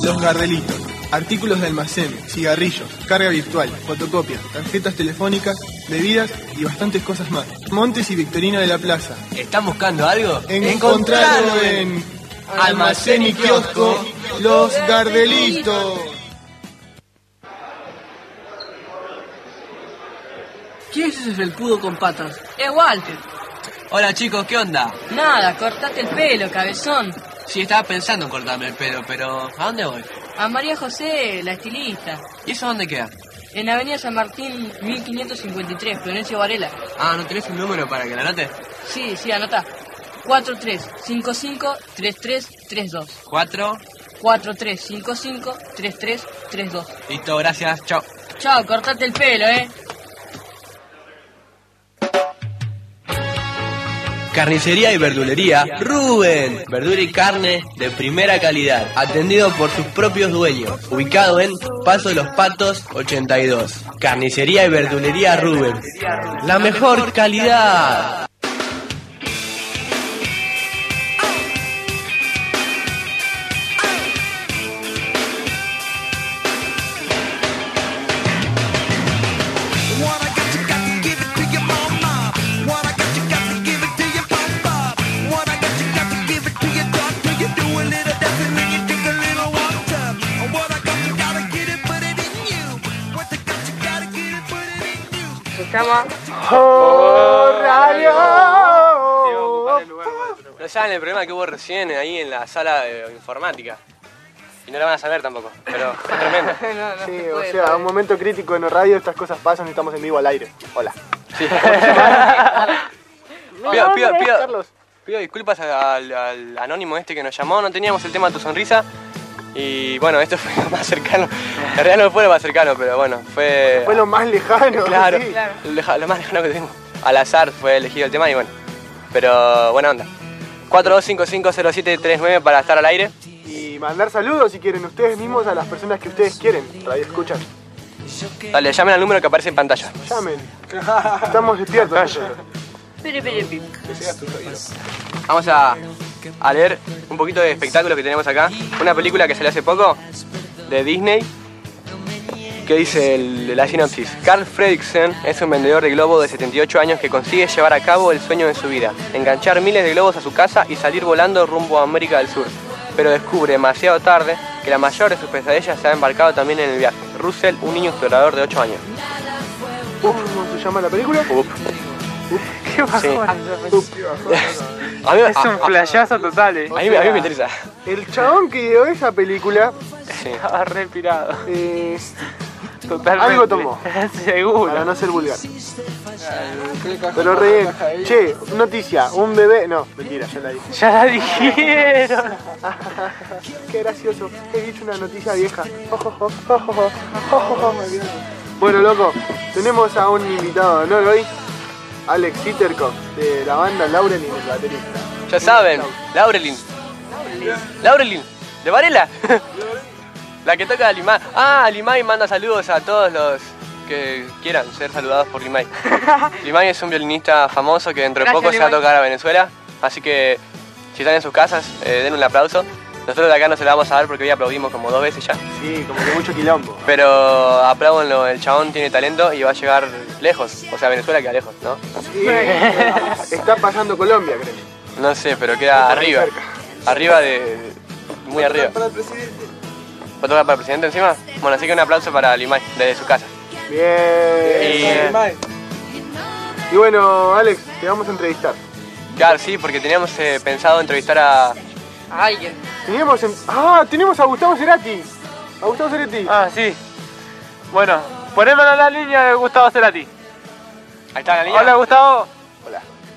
Los Gardelitos. Artículos de almacén, cigarrillos, carga virtual, fotocopias, tarjetas telefónicas, bebidas y bastantes cosas más. Montes y Victorina de la Plaza. ¿Están buscando algo? Encontralo en Almacén y Kiosco Los Gardelitos. ¿Quién es ese felpudo con patas? Es Walter. Hola chicos, ¿qué onda? Nada, cortate el pelo, cabezón. Sí, estaba pensando en cortarme el pelo, pero ¿a dónde voy? A María José, la estilista. ¿Y eso dónde queda? En Avenida San Martín, mil quinientos cincuenta y tres, Florencio Varela. Ah, ¿no tenés un número para que la anote? Sí, sí, anota. cuatro tres cinco cinco tres tres tres dos. ¿Cuatro? cuatro tres cinco cinco tres tres tres dos. Listo, gracias, chao. Chao, cortate el pelo, eh. Carnicería y verdulería Rubén. Verdura y carne de primera calidad, atendido por sus propios dueños. Ubicado en Paso de los Patos ochenta y dos. Carnicería y verdulería Rubén. La mejor calidad. Llama Oh, radio. No saben el problema que hubo recién ahí en la sala de informática. Y no lo van a saber tampoco, pero fue tremendo. Sí, o sea, un momento crítico en la radio, estas cosas pasan y estamos en vivo al aire. Hola. Sí. pido, pido, pido, Carlos. pido disculpas al, al anónimo este que nos llamó, no teníamos el tema de tu sonrisa. Y bueno, esto fue lo más cercano. En realidad no fue lo más cercano, pero bueno, fue... Fue lo más lejano. Claro, sí. Lo, leja- lo más lejano que tengo. Al azar fue elegido el tema y bueno. Pero buena onda. cuatro dos cinco cinco cero siete tres nueve para estar al aire. Y mandar saludos si quieren ustedes mismos a las personas que ustedes quieren. Radio escuchan. Dale, llamen al número que aparece en pantalla. Llamen. Estamos despiertos nosotros. Pere, pere, pere. Vamos a, a leer un poquito de espectáculo que tenemos acá. Una película que salió hace poco de Disney que dice el- la sinopsis. Carl Fredricksen es un vendedor de globos de setenta y ocho años que consigue llevar a cabo el sueño de su vida, enganchar miles de globos a su casa y salir volando rumbo a América del Sur. Pero descubre demasiado tarde que la mayor de sus pesadillas se ha embarcado también en el viaje. Russell, un niño explorador de ocho años. Uf, ¿cómo se llama la película? Uf. ¿Qué bajón? Sí. A mí, Es a- un a- flayazo total, eh. a mí, a mí me interesa. El chabón que dio esa película Sí. Estaba respirado. eh, Totalmente. algo tomó. Seguro. Para no ser vulgar. Pero re bien. Che, noticia, un bebé. No, mentira, ya la dije. Ya la dijeron. Qué gracioso. He dicho una noticia vieja. Bueno, loco, tenemos a un invitado de honor hoy. Alex Sitterkopf, de la banda Laurelin, el baterista. Ya saben, Laurelin. Laurelin, de Varela. La que toca a Limay. Ah, Limay manda saludos a todos los que quieran ser saludados por Limay. Limay es un violinista famoso que dentro de Gracias, poco se va a Limay. tocar a Venezuela. Así que si están en sus casas, eh, den un aplauso. Nosotros de acá no se la vamos a dar porque hoy aplaudimos como dos veces ya. Sí, como que mucho quilombo. Pero apláudanlo, el chabón tiene talento y va a llegar lejos. O sea, Venezuela queda lejos, ¿no? Sí, está pasando Colombia, creo. No sé, pero queda Está arriba. cerca. Arriba de... muy arriba. Para el presidente. ¿Va a tocar para el presidente encima? Bueno, así que un aplauso para Limay, desde su casa. Bien. Y- Y bueno, Alex, te vamos a entrevistar. Claro, sí, porque teníamos eh, pensado entrevistar a... Alguien. Teníamos en... Ah, tenemos a Gustavo Cerati. A Gustavo Cerati. Ah, sí. Bueno, ponémelo en la línea de Gustavo Cerati. Ahí está la línea. Hola, Gustavo. Hola.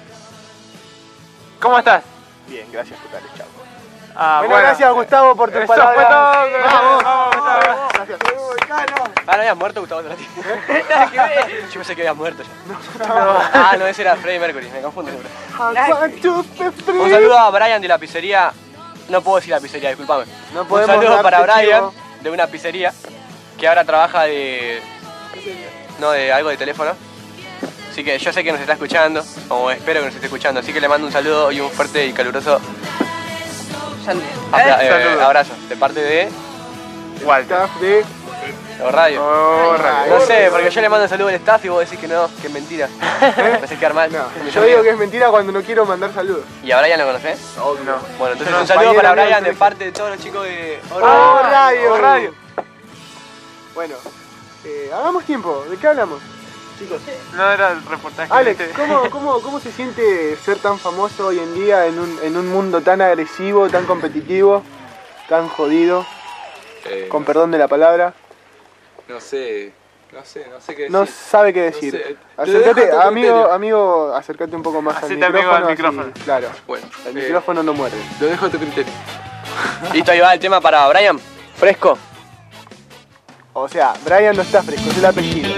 ¿Cómo estás? Bien, gracias, totales, chao. Ah, bueno, gracias, Gustavo, por tus Eso palabras. fue todo. Vamos. Vamos, Gustavo. Gracias. Ah, no habías muerto Gustavo Cerati. Nada que ver. Yo pensé que habías muerto ya. Ah, no, ese era Freddie Mercury, me confundo siempre. I want to be free. Un saludo a Brian de la pizzería. No puedo decir la pizzería, disculpame. No Un podemos saludo darte para Brian chivo. de una pizzería que ahora trabaja de. No, de algo de teléfono. Así que yo sé que nos está escuchando, o espero que nos esté escuchando. Así que le mando un saludo y un fuerte y caluroso Saludos. abra- eh, Saludos. abrazo de parte de Walter. Staff de... O radio. Oh, radio. No sé, porque yo le mando un saludo al staff y vos decís que no, que es mentira. Me haces quedar mal. No, yo digo que es mentira cuando no quiero mandar saludos. ¿Y a Brian lo conocés? Oh, no. Bueno, entonces No, un saludo para compañero Brian mío, de parte de todos los chicos de Oh, radio. Oh, radio. Bueno, eh, hagamos tiempo. ¿De qué hablamos, chicos? No era el reportaje. Alex, este. ¿cómo, cómo, ¿cómo se siente ser tan famoso hoy en día en un, en un mundo tan agresivo, tan competitivo, tan jodido? Eh, Con perdón de la palabra. No sé, no sé, no sé qué decir. No sabe qué decir. No sé. Te Acércate, dejo a tu amigo, criterio. amigo, acércate un poco más Hacete al amigo micrófono. al micrófono. así, claro, Bueno, el eh, micrófono no muerde. Lo dejo a tu criterio. Listo, ahí va el tema para Brian. Fresco. O sea, Brian no está fresco, es el apellido.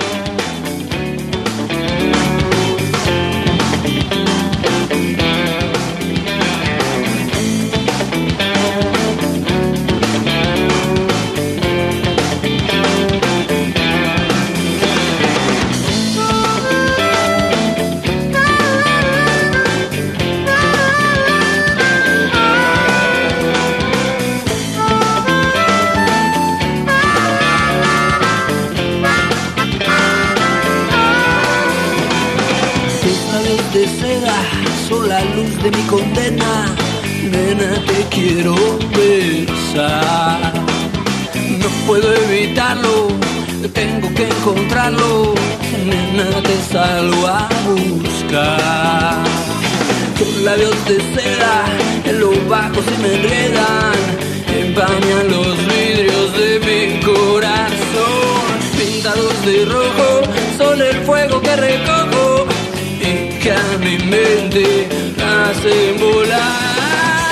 De seda son la luz de mi condena, nena, te quiero besar. No puedo evitarlo, tengo que encontrarlo, nena, te salgo a buscar. Tus labios de seda en lo bajo se me enredan, empañan los vidrios de mi corazón. Pintados de rojo son el fuego que recojo, que a mi mente hacen volar.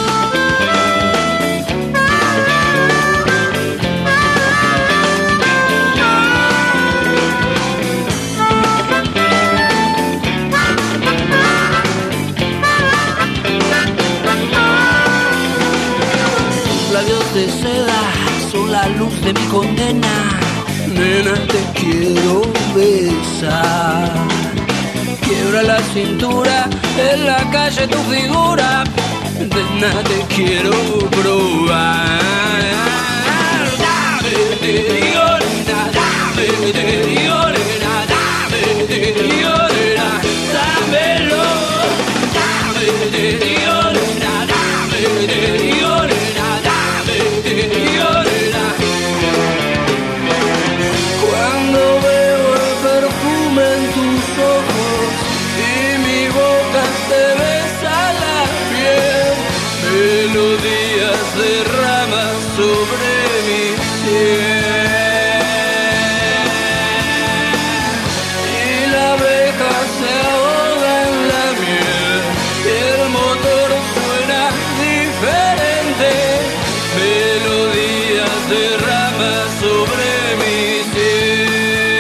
Tus labios de seda son la luz de mi condena, nena, te quiero besar. Quiebra la cintura, en la calle tu figura, nena, te quiero probar. Dame, te digo, nena, dame, te digo, nena, dame, te digo, nena, dámelo. Dame, te digo, nena, dame, te digo, nena, dame, te digo, nena. Cuando veo el perfume en tus ojos y mi boca te besa la piel, melodías derraman sobre mi piel y la abeja se ahoga en la miel y el motor suena diferente, melodías derraman sobre mi piel.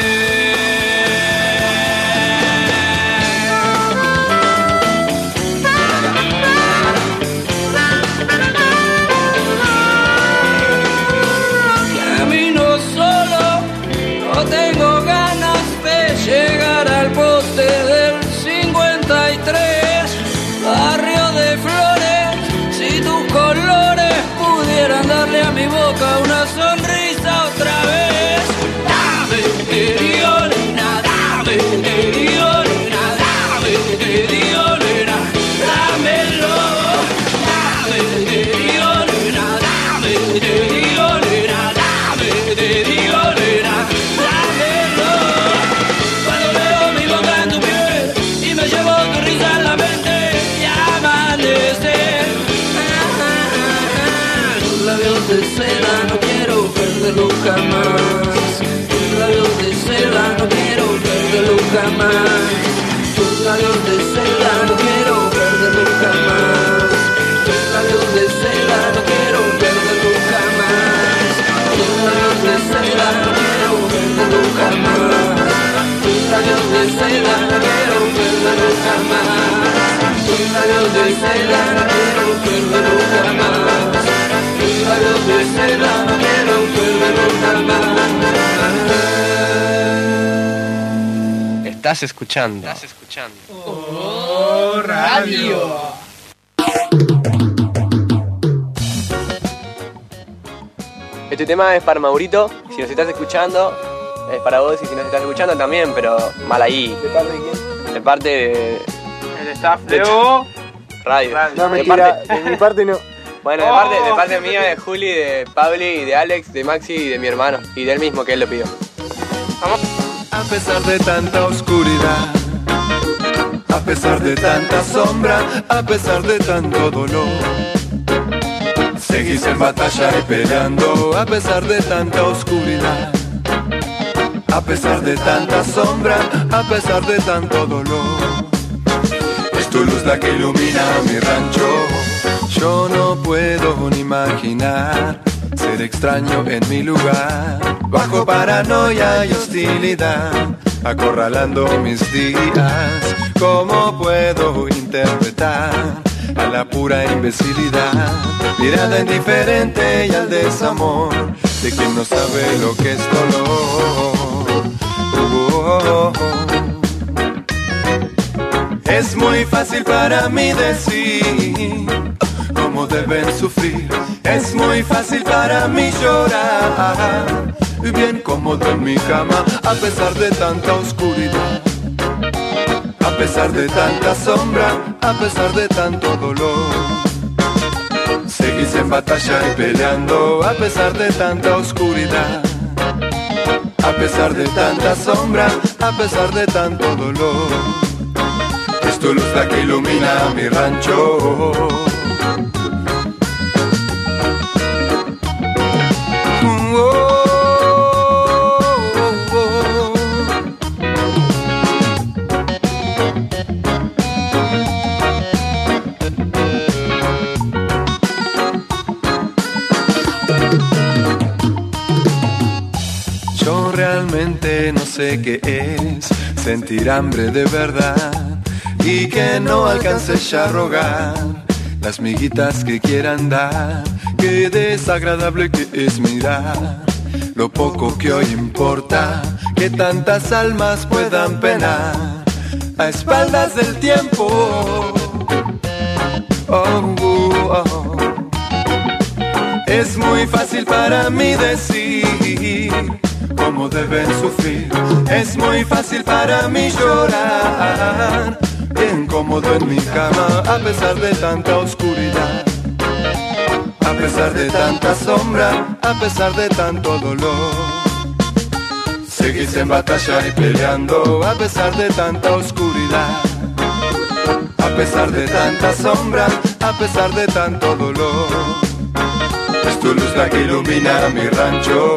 Camino solo, no tengo ganas de llegar al poste del cincuenta y tres, barrio de flores. Si tus colores pudieran darle a mi boca una sonrisa otra vez. Dame, te digo, nena, dame, te digo, nena, dame, te digo, nena, dámelo. Dame, te digo, nena, dame, te digo, nena, dame, te digo, nena, dámelo. Cuando veo mi boca en tu piel y me llevo tu risa en la mente y amanecer. Tus labios de seda no quiero perderlo jamás. Tus labios de seda no quiero perderlo jamás. Tus labios de seda no quiero perderlo jamás. Tus labios de seda no quiero perderlo jamás. Tus labios de seda no quiero perderlo jamás. Tus labios de seda no quiero perderlo jamás. Tus labios de seda no quiero perderlo jamás. Tus labios de seda no quiero perderlo jamás. Estás escuchando. Estás escuchando. Oh, radio. Este tema es para Maurito, si nos estás escuchando, es para vos y si nos estás escuchando también, pero mal ahí. ¿De parte de quién? De parte de... El staff de O. Radio. No, de mentira, parte... de mi parte no. Bueno, de parte, de parte mía, de Juli, de Pabli, de Alex, de Maxi y de mi hermano. Y del mismo que él lo pidió. Vamos. A pesar de tanta oscuridad, a pesar de tanta sombra, a pesar de tanto dolor, seguís en batalla y peleando, a pesar de tanta oscuridad, a pesar de tanta sombra, a pesar de tanto dolor. Es tu luz la que ilumina mi rancho. Yo no puedo ni imaginar ser extraño en mi lugar, bajo paranoia y hostilidad, acorralando mis días. ¿Cómo puedo interpretar a la pura imbecilidad, mirada indiferente y al desamor de quien no sabe lo que es dolor? Oh, oh, oh. Es muy fácil para mí decir cómo deben sufrir. Es muy fácil para mí llorar, bien cómodo en mi cama, a pesar de tanta oscuridad, a pesar de tanta sombra, a pesar de tanto dolor. Seguís en batalla y peleando, a pesar de tanta oscuridad, a pesar de tanta sombra, a pesar de tanto dolor. Es tu luz la que ilumina mi rancho. Yo realmente no sé qué es sentir hambre de verdad y que no alcances a rogar las miguitas que quieran dar. Qué desagradable que es mirar lo poco que hoy importa, que tantas almas puedan penar a espaldas del tiempo. Oh, oh, oh. Es muy fácil para mí decir cómo deben sufrir. Es muy fácil para mí llorar, bien cómodo en mi cama, a pesar de tanta oscuridad, a pesar de tanta sombra, a pesar de tanto dolor. Seguís en batalla y peleando, a pesar de tanta oscuridad, a pesar de tanta sombra, a pesar de tanto dolor. Es tu luz la que ilumina mi rancho.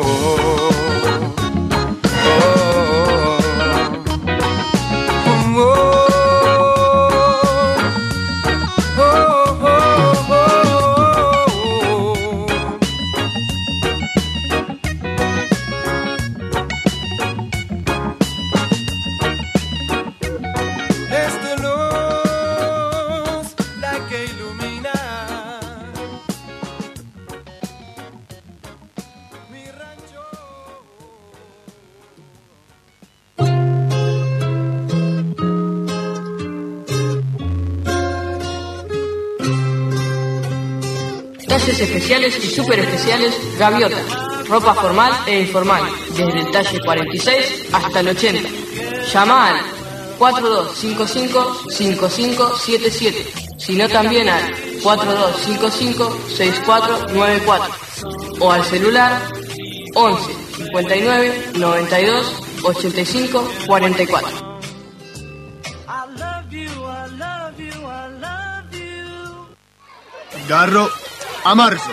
Talles especiales y super especiales Gaviota. Ropa formal e informal, desde el talle cuarenta y seis hasta el ochenta. Llama al cuatro dos cinco cinco cinco cinco siete siete, sino también al cuatro dos cinco cinco seis cuatro nueve cuatro o al celular once cincuenta y nueve noventa y dos ochenta y cinco cuarenta y cuatro. Garro a marzo.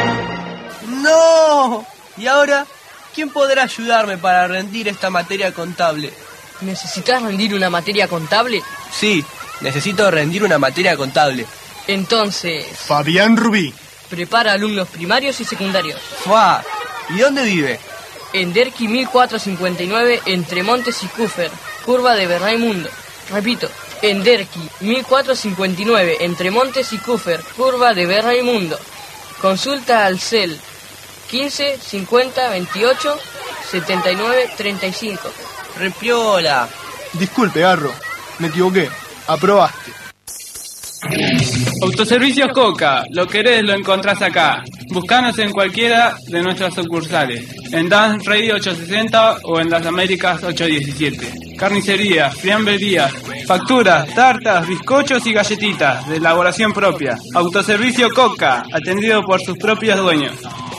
¡No! ¿Y ahora quién podrá ayudarme para rendir esta materia contable? ¿Necesitas rendir una materia contable? Sí, necesito rendir una materia contable. Entonces... Fabián Rubí. Prepara alumnos primarios y secundarios. ¡Fua! ¿Y dónde vive? En Derqui mil cuatrocientos cincuenta y nueve, entre Montes y Cúfer, curva de Berraimundo. Repito, en Derqui mil cuatrocientos cincuenta y nueve, entre Montes y Cúfer, curva de Berraimundo. Consulta al cel quince cincuenta veintiocho setenta y nueve treinta y cinco. Repiola. Disculpe, Garro, me equivoqué. Aprobaste. Autoservicios Coca, lo querés, lo encontrás acá. Buscanos en cualquiera de nuestras sucursales, en Dance Radio ochocientos sesenta o en Las Américas ochocientos diecisiete. Carnicería, fiambrerías, facturas, tartas, bizcochos y galletitas de elaboración propia. Autoservicio Coca, atendido por sus propios dueños.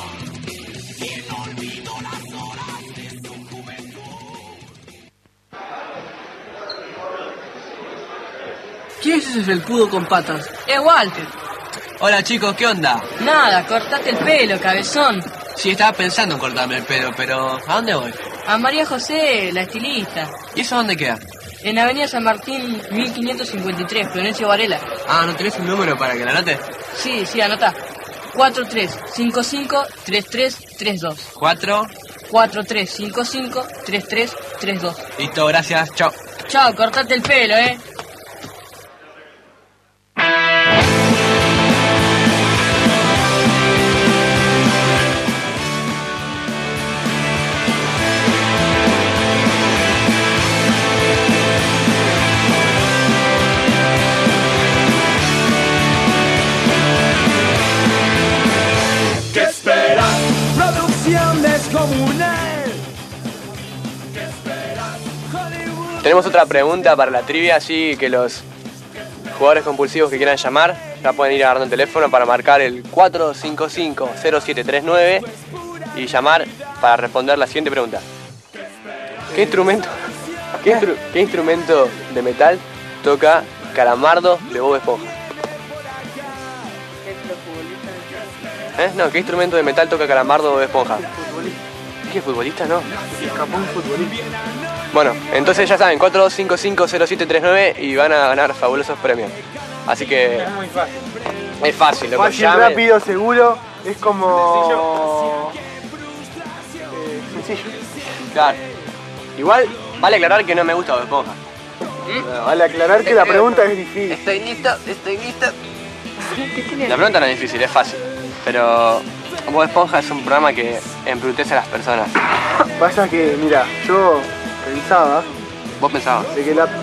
¿Quién es ese felpudo con patas? Es Walter. Hola chicos, ¿qué onda? Nada, cortate el pelo, cabezón. Sí, estaba pensando en cortarme el pelo, pero ¿a dónde voy? A María José, la estilista. ¿Y eso dónde queda? En Avenida San Martín, mil quinientos cincuenta y tres, Florencio Varela. Ah, ¿no tenés un número para que la anote? Sí, sí, anota. cuatro tres cinco cinco tres tres tres dos. ¿Cuatro? cuatro tres cinco cinco tres tres tres dos. Listo, gracias, chao. Chao, cortate el pelo, eh. ¿Qué esperas? Producción descomunal. Tenemos otra pregunta para la trivia, así que los jugadores compulsivos que quieran llamar ya pueden ir agarrando el teléfono para marcar el cuatro cinco cinco cero siete tres nueve y llamar para responder la siguiente pregunta. ¿Qué instrumento, qué, instru- qué instrumento de metal toca Calamardo de Bob Esponja? ¿Eh? No, ¿qué instrumento de metal toca Calamardo de Bob Esponja? ¿Dije futbolista? No. Escapó un futbolista. Bueno, entonces ya saben, cuatro dos cinco cinco cero siete tres nueve y van a ganar fabulosos premios. Así que Es muy fácil. es fácil, loco, Fácil, llamen. rápido, seguro. Es como... Eh, sencillo. Claro. Igual, vale aclarar que no me gusta Bob Esponja. No, vale aclarar que la pregunta es difícil. Estoy listo, estoy listo. La pregunta no es difícil, es fácil. Pero Bob Esponja es un programa que embrutece a las personas. Pasa que, mira, yo pensaba ¿Vos pensabas? de que la...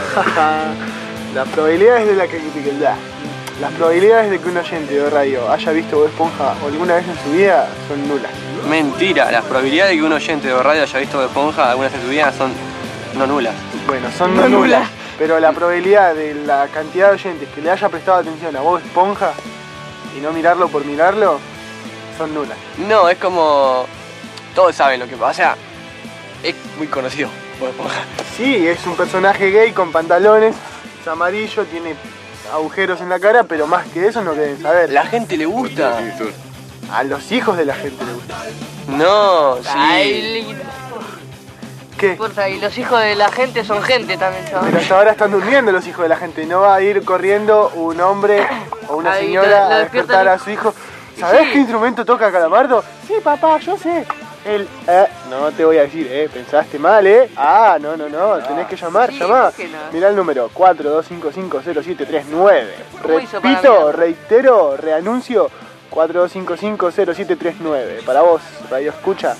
las probabilidades de la que... de la- Las probabilidades de que un oyente de radio haya visto Bob Esponja alguna vez en su vida son nulas. Mentira, las probabilidades de que un oyente de radio haya visto Bob Esponja alguna vez en su vida son no nulas. Bueno, son No no nulas. nulas. Pero la probabilidad de la cantidad de oyentes que le haya prestado atención a Bob Esponja y no mirarlo por mirarlo, son nulas. No, es como... Todos saben lo que pasa. O sea, es muy conocido Bob Esponja. Sí, es un personaje gay con pantalones, es amarillo, tiene agujeros en la cara, pero más que eso no deben saber. La gente le gusta. A los hijos de la gente le gusta. No, sí. Ay, ¿Qué? porfa, y los hijos de la gente son gente también, chaval. Pero hasta ahora están durmiendo los hijos de la gente. No va a ir corriendo un hombre o una Ahí, señora lo- lo a despiertan despertar y- a su hijo. ¿Sabés Sí. qué instrumento toca Calamardo? Sí, papá, yo sé. El, eh, no te voy a decir, eh, pensaste mal, eh. Ah, no, no, no, tenés que llamar, Sí, llamá. ¿por qué no? Mirá el número cuatro dos cinco cinco cero siete tres nueve. ¿Cómo hizo para Repito, mirarlo? reitero, reanuncio, cuatro dos cinco cinco cero siete tres nueve. Para vos, Radio Escucha.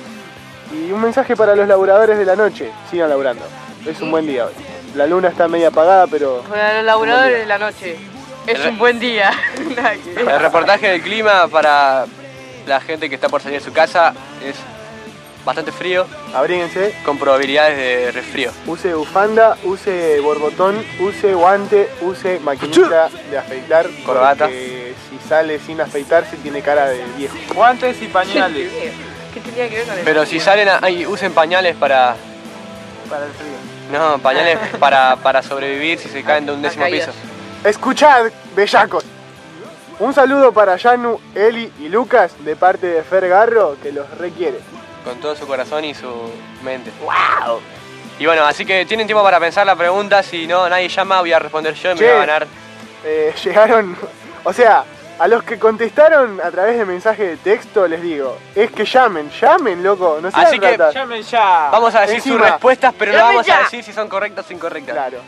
Y un mensaje para los laburadores de la noche, sigan laburando. Es un buen día hoy. La luna está media apagada, pero... Para los laburadores de la noche. Es El- un buen día. Nada que ver. El reportaje del clima para la gente que está por salir de su casa es bastante frío, Abríguense, con probabilidades de resfrío. use bufanda, use borbotón, use guante, use maquinita de afeitar. Corbata. Porque si sale sin afeitarse tiene cara de viejo. Guantes y pañales. ¿Qué tenía que ver con eso? Pero si salen, a, ay, usen pañales para... Para el frío. No, pañales para, para sobrevivir si se caen de un décimo caídas. piso. Escuchad, bellacos. Un saludo para Yanu, Eli y Lucas de parte de Fer Garro, que los requiere. Con todo su corazón y su mente. ¡Wow! Y bueno, así que tienen tiempo para pensar la pregunta. Si no, nadie llama, voy a responder yo y me Che. voy a ganar. Eh, llegaron, o sea, a los que contestaron a través de mensaje de texto les digo, es que llamen, llamen, loco, no sean Así que ratas. Llamen ya. Vamos a decir sus Encima. respuestas, pero no ¡Llamen vamos ya! a decir si son correctas o incorrectas. Claro.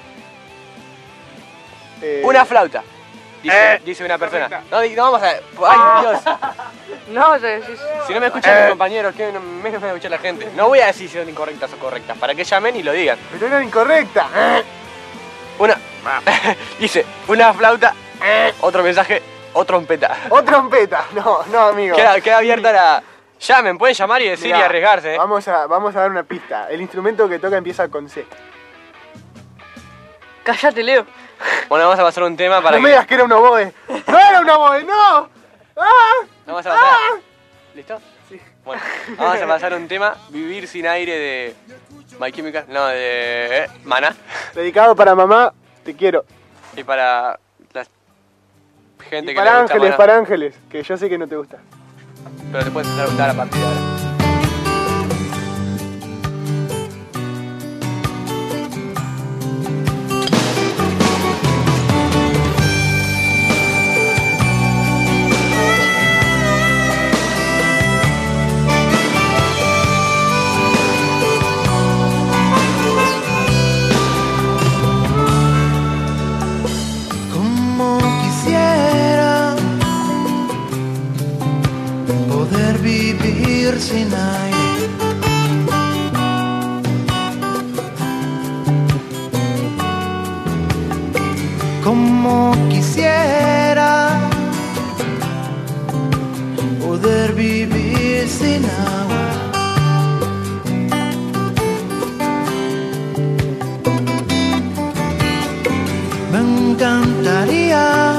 Eh, Una flauta. Dice, Eh. dice una persona. No, di- no vamos a... ¡Ay, Dios! No, o sea, decís- Si no me escuchan mis compañeros, ¿qué no- menos me va a escuchar la gente? No voy a decir si son incorrectas o correctas, para que llamen y lo digan. Pero era incorrecta. Una... Dice, una flauta Otro mensaje, o trompeta. O trompeta. No, no, amigo. Queda, queda abierta la... Llamen, pueden llamar y decir Mirá, y arriesgarse. ¿eh? Vamos a, vamos a dar una pista. El instrumento que toca empieza con C. Cállate, Leo. Bueno, vamos a pasar un tema para No que... me digas que era un oboe. ¡No era un oboe, no! ¡Ah! Vamos a pasar... ¿Listo? Sí. Bueno, vamos a pasar un tema, Vivir sin aire de... My Chemical, no, de... eh, Maná. Dedicado para mamá, te quiero. Y para la gente Y que para le gusta ángeles, Maná. para ángeles, que yo sé que no te gusta. Pero te puedes empezar a gustar a partir de ahora. Como quisiera poder vivir sin aire, como quisiera poder vivir sin agua. Me encantaría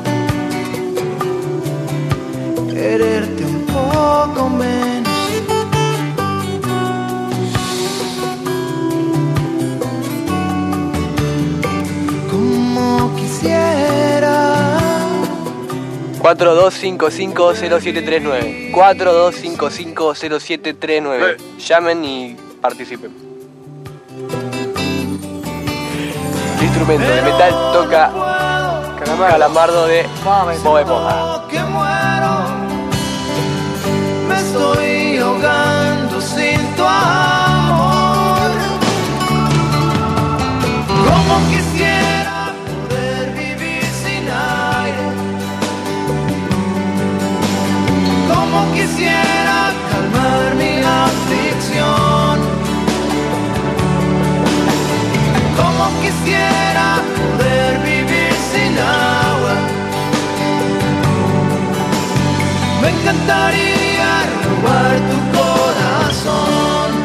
quererte un poco menos. Como quisiera. cuatro dos cinco cinco cero siete tres nueve cuatro dos cinco cinco cero siete tres nueve. Llamen y participen. ¿Qué instrumento de metal toca Calamardo de Bob Esponja? Que muero, me estoy ahogando sin tu amor. Como quisiera poder vivir sin aire, como quisiera calmar mi aflicción, como quisiera poder vivir sin agua. Me encantaría robar tu corazón.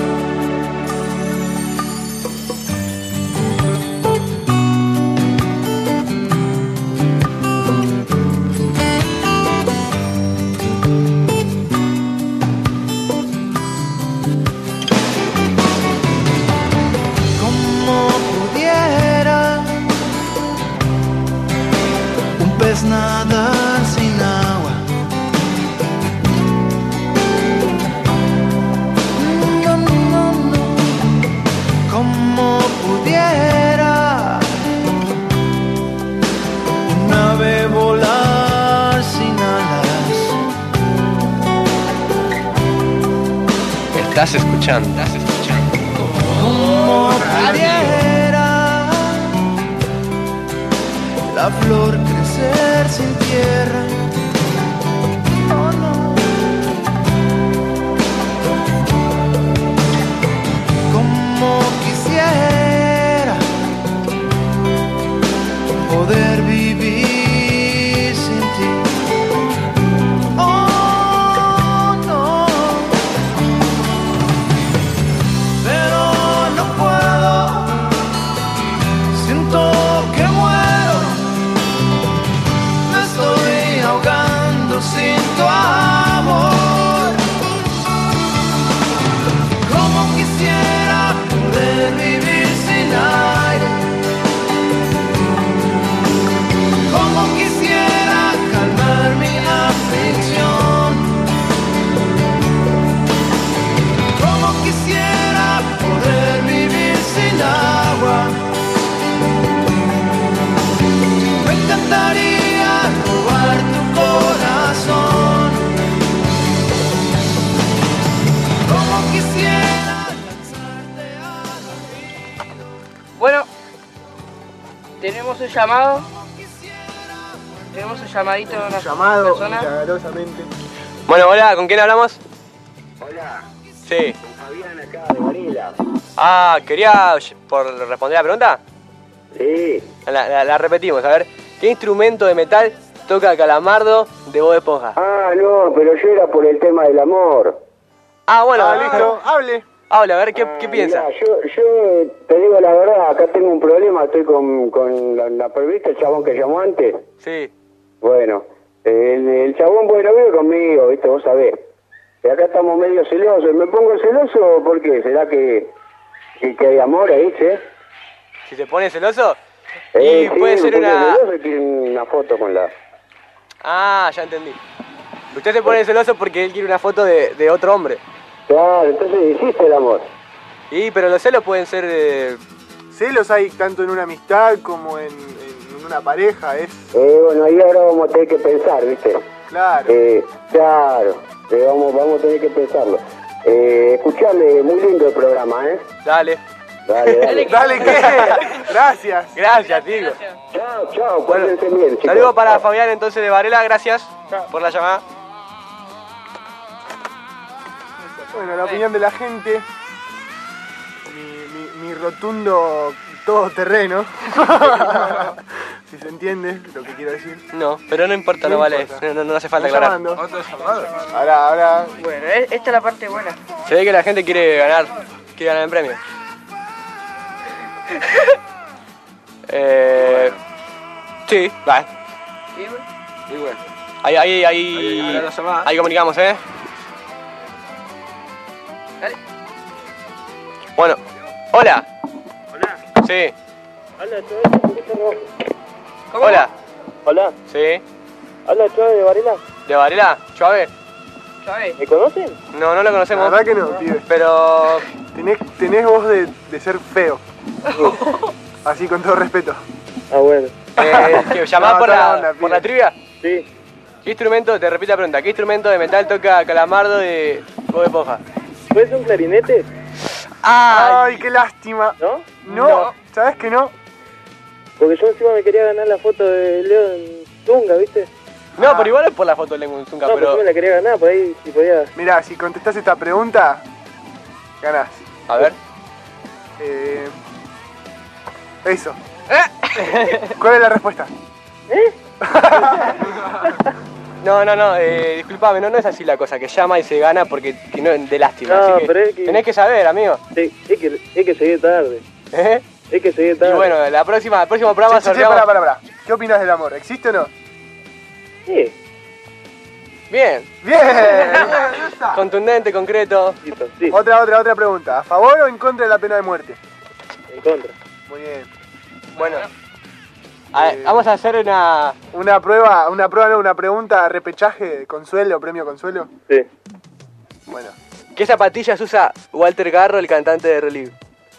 Como pudiera un pez nadar sin agua. No, no, no. Como pudiera un ave volar sin alas. Estás escuchando. Estás escuchando. Como pudiera la flor crecer sin tierra. Oh, no. Como quisiera poder vivir sin ti. Oh, no. Pero no puedo, siento que muero, me estoy ahogando sin tu amor. Como quisiera poder vivir sin aire, como quisiera calmar mi aflicción, como quisiera poder vivir sin agua. Me encantaría robar tu corazón, como quisiera lanzarte a la vida. Bueno, tenemos un llamado. Tenemos un llamadito de una Llamado persona. milagrosamente. Bueno, hola, ¿con quién hablamos? Hola, Sí. con Fabián acá de Varela. Ah, quería por responder la pregunta. Sí. La, la- la repetimos, a ver. ¿Qué instrumento de metal toca Calamardo de Bob Esponja? Ah, no, pero yo era por el tema del amor. Ah, bueno, Ah, listo, hable. Habla, a ver, ¿qué, qué piensa? Mirá, yo, yo te digo la verdad, acá tengo un problema, estoy con, con la, la ¿viste el chabón que llamó antes? Sí. Bueno, el, el chabón, bueno, vive conmigo, viste, vos sabés. Y acá estamos medio celosos. ¿Me pongo celoso por qué? ¿Será que, que, que hay amor ahí, che? Si se pone celoso, Eh, y sí, puede ser porque una... celoso quiere una foto con la... Ah, ya entendí. Usted se pone celoso porque él quiere una foto de, de otro hombre. Claro, entonces hiciste el amor. Y, pero los celos pueden ser... Eh... Celos hay tanto en una amistad como en, en una pareja, es... Eh, bueno, ahí ahora vamos a tener que pensar, ¿viste? Claro. Eh, claro, eh, vamos, vamos a tener que pensarlo. Eh, escuchame, muy lindo el programa, ¿eh? Dale. Dale, dale. Dale, ¿qué? Gracias. Gracias, digo. Chao, chao, cuídense bien, chicos. Saludos para Fabián entonces de Varela, gracias por la llamada. Bueno, la opinión de la gente, mi, mi, mi rotundo todoterreno, si se entiende lo que quiero decir. No, pero no importa, no, No vale, importa. no, no, no hace falta Están aclarar. llamando. ¿Otro llamado? Ahora, ahora... Bueno, e- esta es la parte buena. Se ve que la gente quiere ganar, quiere ganar el premio. eh, sí, va. ¿Sí, güey? Y bueno. Ahí, ahí, Ahí, ahí, ahí la llamada. ahí comunicamos, ¿eh? Dale. Bueno, hola. Hola. Sí, Hola, Chávez, un poquito rojo. ¿Cómo? hola. Hola, Sí, hola, Chávez de Varela. de Varela, Chuave. ¿Sabes? ¿Me conocen? No, no lo La conocemos. verdad que no, pibe. Pero Tenés, tenés voz de, de ser feo. Así con todo respeto. Ah, bueno. Eh, ¿qué, ¿llamás No, por, toda la, la onda, por pibe. la trivia? Sí. ¿Qué instrumento, te repito la pregunta, qué instrumento de metal toca Calamardo de Bob Esponja? ¿Puede ser un clarinete? Ay, qué lástima. ¿No? No, No. ¿sabes que no? Porque yo encima me quería ganar la foto de Leo en Tunga, ¿viste? No, Ah. pero igual es por la foto de Lengun Zunga, No, pero... pero yo me la quería ganar, por ahí si podía... Mirá, si contestás esta pregunta, ganás. A ver. Eh, eso. ¿Cuál es la respuesta? ¿Eh? No, no, no, eh, disculpame, no, no es así la cosa, que llama y se gana porque que no, de lástima. No, así que pero es que- tenés que saber, amigo. Sí, es que, es que llegué tarde. ¿Eh? Es que llegué Y tarde. bueno, la próxima, el próximo programa Che, che, che, sorteamos... pará, pará, pará. ¿Qué opinas del amor? ¿Existe o no? Sí. Bien, ¡Bien! contundente, concreto. Listo, sí, Otra, otra, otra pregunta. ¿A favor o en contra de la pena de muerte? en contra. Muy bien. Bueno, a ver, Eh, vamos a hacer una... Una prueba, una prueba, no, una pregunta, repechaje, consuelo, premio consuelo. Sí. Bueno. ¿Qué zapatillas usa Walter Garro, el cantante de Relieve?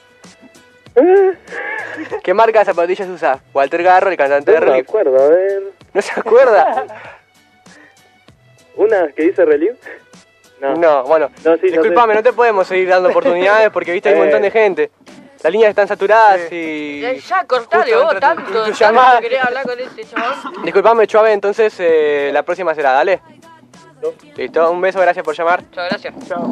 ¿Qué marca de zapatillas usa Walter Garro, el cantante de No me Relieve? acuerdo, a ver... ¿No se acuerda? ¿Una que dice relieve? No, bueno, No, sí, no disculpame, sé. no te podemos seguir dando oportunidades porque viste hay un Eh. montón de gente. Las líneas están saturadas y... Ya, ya cortale Justo vos entra tu- tanto, tu tanto llamada. que querés hablar con este chabón. Disculpame, Chuave, entonces eh, la próxima será, dale. Listo, un beso, gracias por llamar. Chao, gracias. Chao.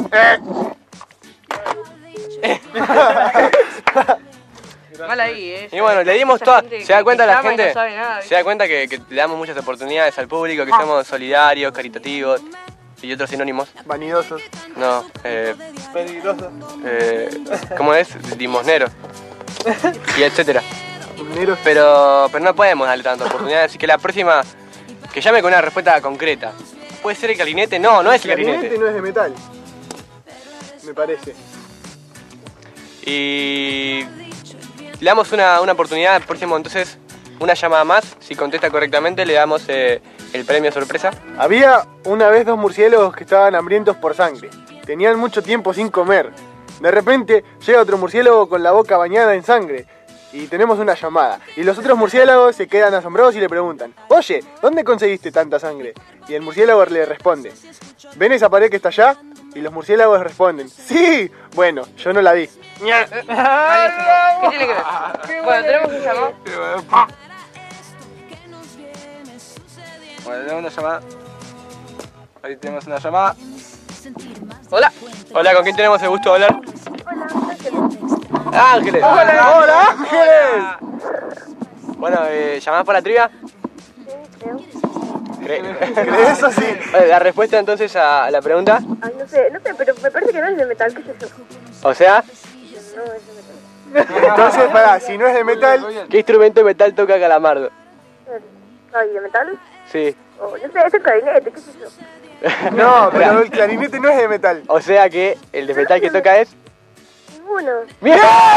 Mal ahí, eh. Y bueno, le dimos Esa toda... gente ¿Se da que- cuenta que la llama y gente? no sabe nada, ¿Se da cuenta que, que le damos muchas oportunidades al público, que somos solidarios, caritativos y otros sinónimos? Vanidosos. No, eh... Peligrosos. eh ¿cómo es? Limosnero. Y etcétera. Mineros. Pero, pero no podemos darle tantas oportunidades, así que la próxima, que llame con una respuesta concreta. ¿Puede ser el clarinete? No, no es el El clarinete clarinete. no es de metal. Me parece. Y le damos una, una oportunidad al próximo, entonces, una llamada más. Si contesta correctamente, le damos eh, el premio sorpresa. Había una vez dos murciélagos que estaban hambrientos por sangre. Tenían mucho tiempo sin comer. De repente llega otro murciélago con la boca bañada en sangre. Y tenemos una llamada. Y los otros murciélagos se quedan asombrados y le preguntan: Oye, ¿dónde conseguiste tanta sangre? Y el murciélago le responde: ¿Ven esa pared que está allá? Y los murciélagos responden: ¡Sí! Bueno, yo no la vi. ¿Qué tiene que ver? Bueno, tenemos un llamado. Bueno, tenemos una llamada. Ahí tenemos una llamada. Hola. Hola, ¿con quién tenemos el gusto de hablar? Ángeles. ¡Hola, hola Ángeles! Bueno, eh, ¿llamás por la trivia? ¿Crees eso sí? Vale, la respuesta entonces a la pregunta, Ay, no sé, no sé, pero me parece que no es de metal, ¿qué es eso? o sea, No es de metal. Entonces, pará, si no es de metal, ¿qué instrumento de metal toca Calamardo? Ay, ¿de metal? Sí. Oh, no sé, es el clarinete, ¿qué es eso? no, pero el clarinete no es de metal. O sea que el de metal que toca es... Ninguno. ¡Bien!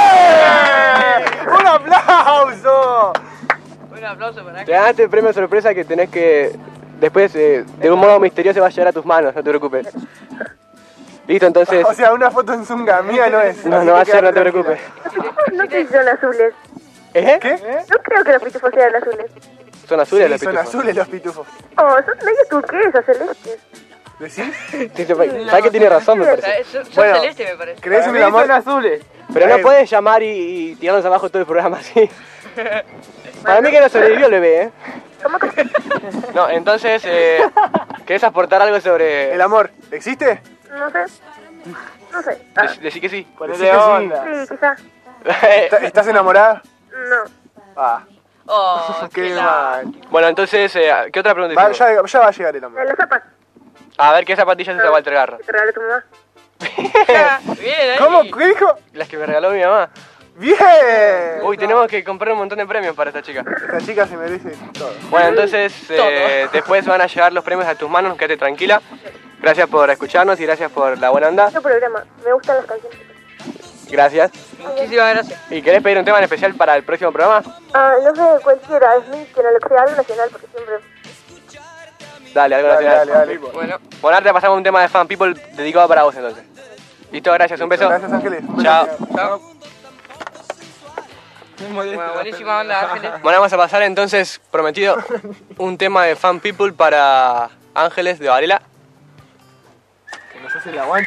¡Un aplauso! Un aplauso para Te ganaste el premio sorpresa que tenés que... Después, eh, de un modo misterioso, va a llegar a tus manos, no te preocupes. Listo, entonces... O sea, una foto en zunga mía no es. No, no va a ser, no te preocupes. No sé si son azules. ¿Eh? ¿Qué? No creo que los pitufos sean azules. Son azules Sí, los son pitufos. azules los pitufos. Oh, son medio turquesas, celestes. ¿Decís? Sí, sí, ¿sabes que tiene razón, me parece? Son, son Bueno, celeste, me parece. ¿Crees en Para el mí amor? son azules. Pero no Eh. puedes llamar y, y tirarnos abajo todo el programa así. Para mí que no sobrevivió el bebé, ¿eh? ¿Cómo que? No, entonces, eh, ¿querés aportar algo sobre...? ¿El amor existe? No sé. No sé. Ah, Dec- Decí que sí. Decí Ponele que sí. onda. sí, quizá. ¿Está- ¿Estás enamorada? No. Ah, Oh, qué la- mal. Bueno, entonces, eh, ¿qué otra pregunta Va, hicimos? ya, ya va a llegar el amor. Eh, las zapas A ver, ¿qué zapatillas usa Walter Garro? que te regaló tu mamá. Bien, ahí. ¿Cómo? ¿Qué dijo? Las que me regaló mi mamá. ¡Bien! Uy, tenemos que comprar un montón de premios para esta chica. Esta chica se merece todo. Bueno, entonces, eh, después van a llegar los premios a tus manos, quédate tranquila. Gracias por escucharnos y gracias por la buena onda. No programa. Me gustan las canciones. Gracias. Muchísimas gracias. ¿Y querés pedir un tema en especial para el próximo programa? Ah, no sé, cualquiera. Es mi, que no lo que sea, algo nacional, porque siempre... Dale, algo Dale, nacional. dale, dale. Bueno, Bueno, ahora te pasamos un tema de Fan People dedicado para vos entonces. Listo, gracias, un beso. Gracias, Ángeles. Un beso. Chao. chao. Bueno, buenísima onda, Ángeles. Bueno, vamos a pasar entonces, prometido, un tema de Fan People para Ángeles de Varela. Que nos hace el aguante.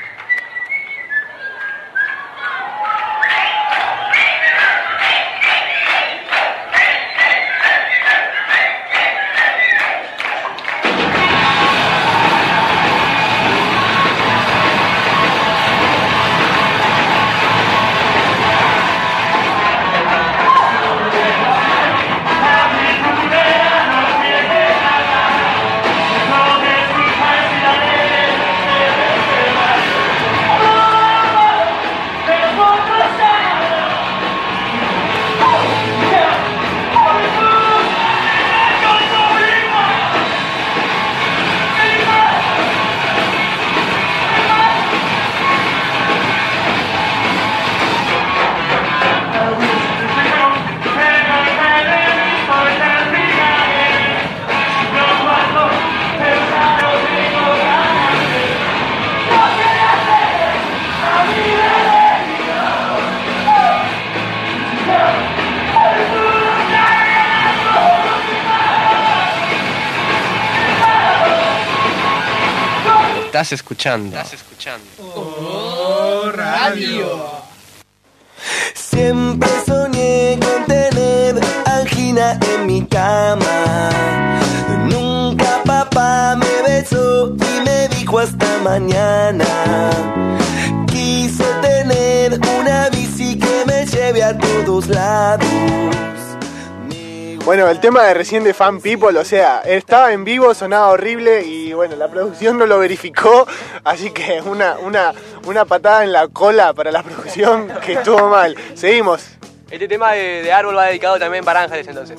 Estás escuchando. Estás escuchando. Oh, radio. Siempre soñé con tener angina en mi cama. Nunca papá me besó y me dijo hasta mañana. Quise tener una bici que me lleve a todos lados. Bueno, el tema de recién de Fan People, o sea, estaba en vivo, sonaba horrible y bueno, la producción no lo verificó, así que una, una, una patada en la cola para la producción que estuvo mal. Seguimos. Este tema de, de árbol va dedicado también para Ángeles entonces.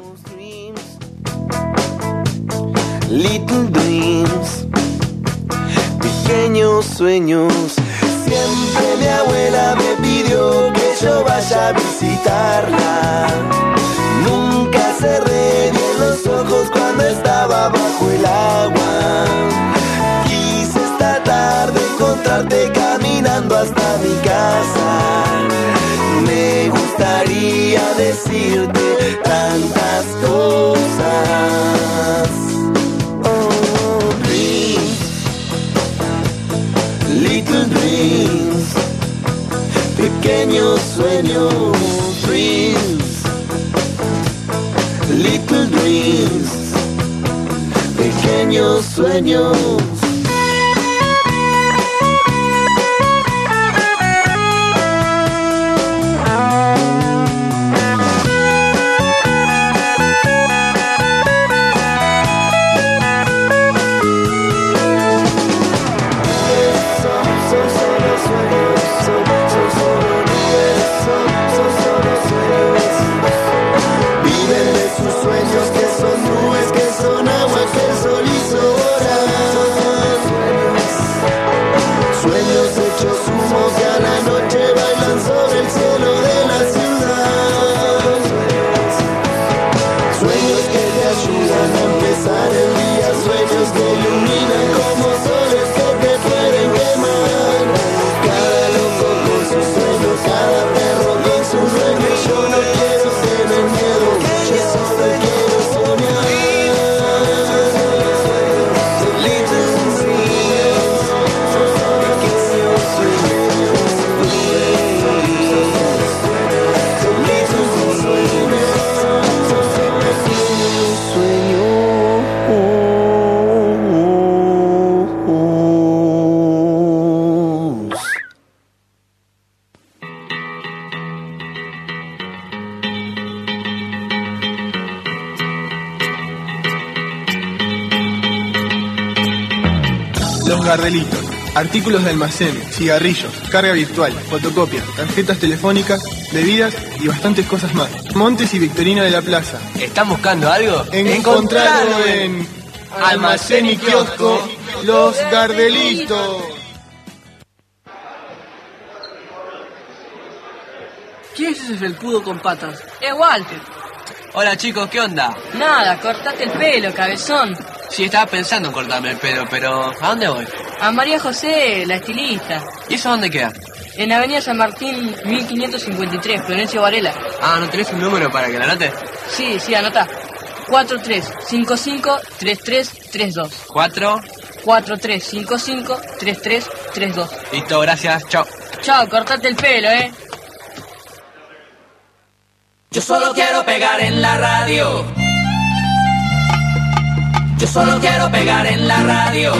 Little dreams, pequeños sueños. Siempre mi abuela me pidió que yo vaya a visitarla. Nunca cerré bien los ojos cuando estaba bajo el agua. Quise esta tarde encontrarte caminando hasta mi casa. Me gustaría decirte tantas cosas. Oh, dreams, little dreams, pequeños sueños, dreams. Little dreams, pequeños sueños. Los Gardelitos. Artículos de almacén, cigarrillos, carga virtual, fotocopias, tarjetas telefónicas, bebidas y bastantes cosas más. Montes y Victorina de la Plaza. ¿Están buscando algo? Encontrarlo en Almacén y Kiosco Los Gardelitos. ¿Quién es ese felpudo con patas? Es Walter. Hola chicos, ¿qué onda? Nada, cortate el pelo, cabezón. Sí, estaba pensando en cortarme el pelo, pero ¿a dónde voy? A María José, la estilista. ¿Y eso dónde queda? En Avenida San Martín, mil quinientos cincuenta y tres, Florencio Varela. Ah, ¿no tenés un número para que la anote? Sí, sí, anota. cuatro tres cinco cinco tres tres tres dos. ¿Cuatro? cuatro tres cinco cinco tres tres tres dos. Listo, gracias, chao. Chao, cortate el pelo, eh. Yo solo quiero pegar en la radio. Yo solo quiero pegar en la radio.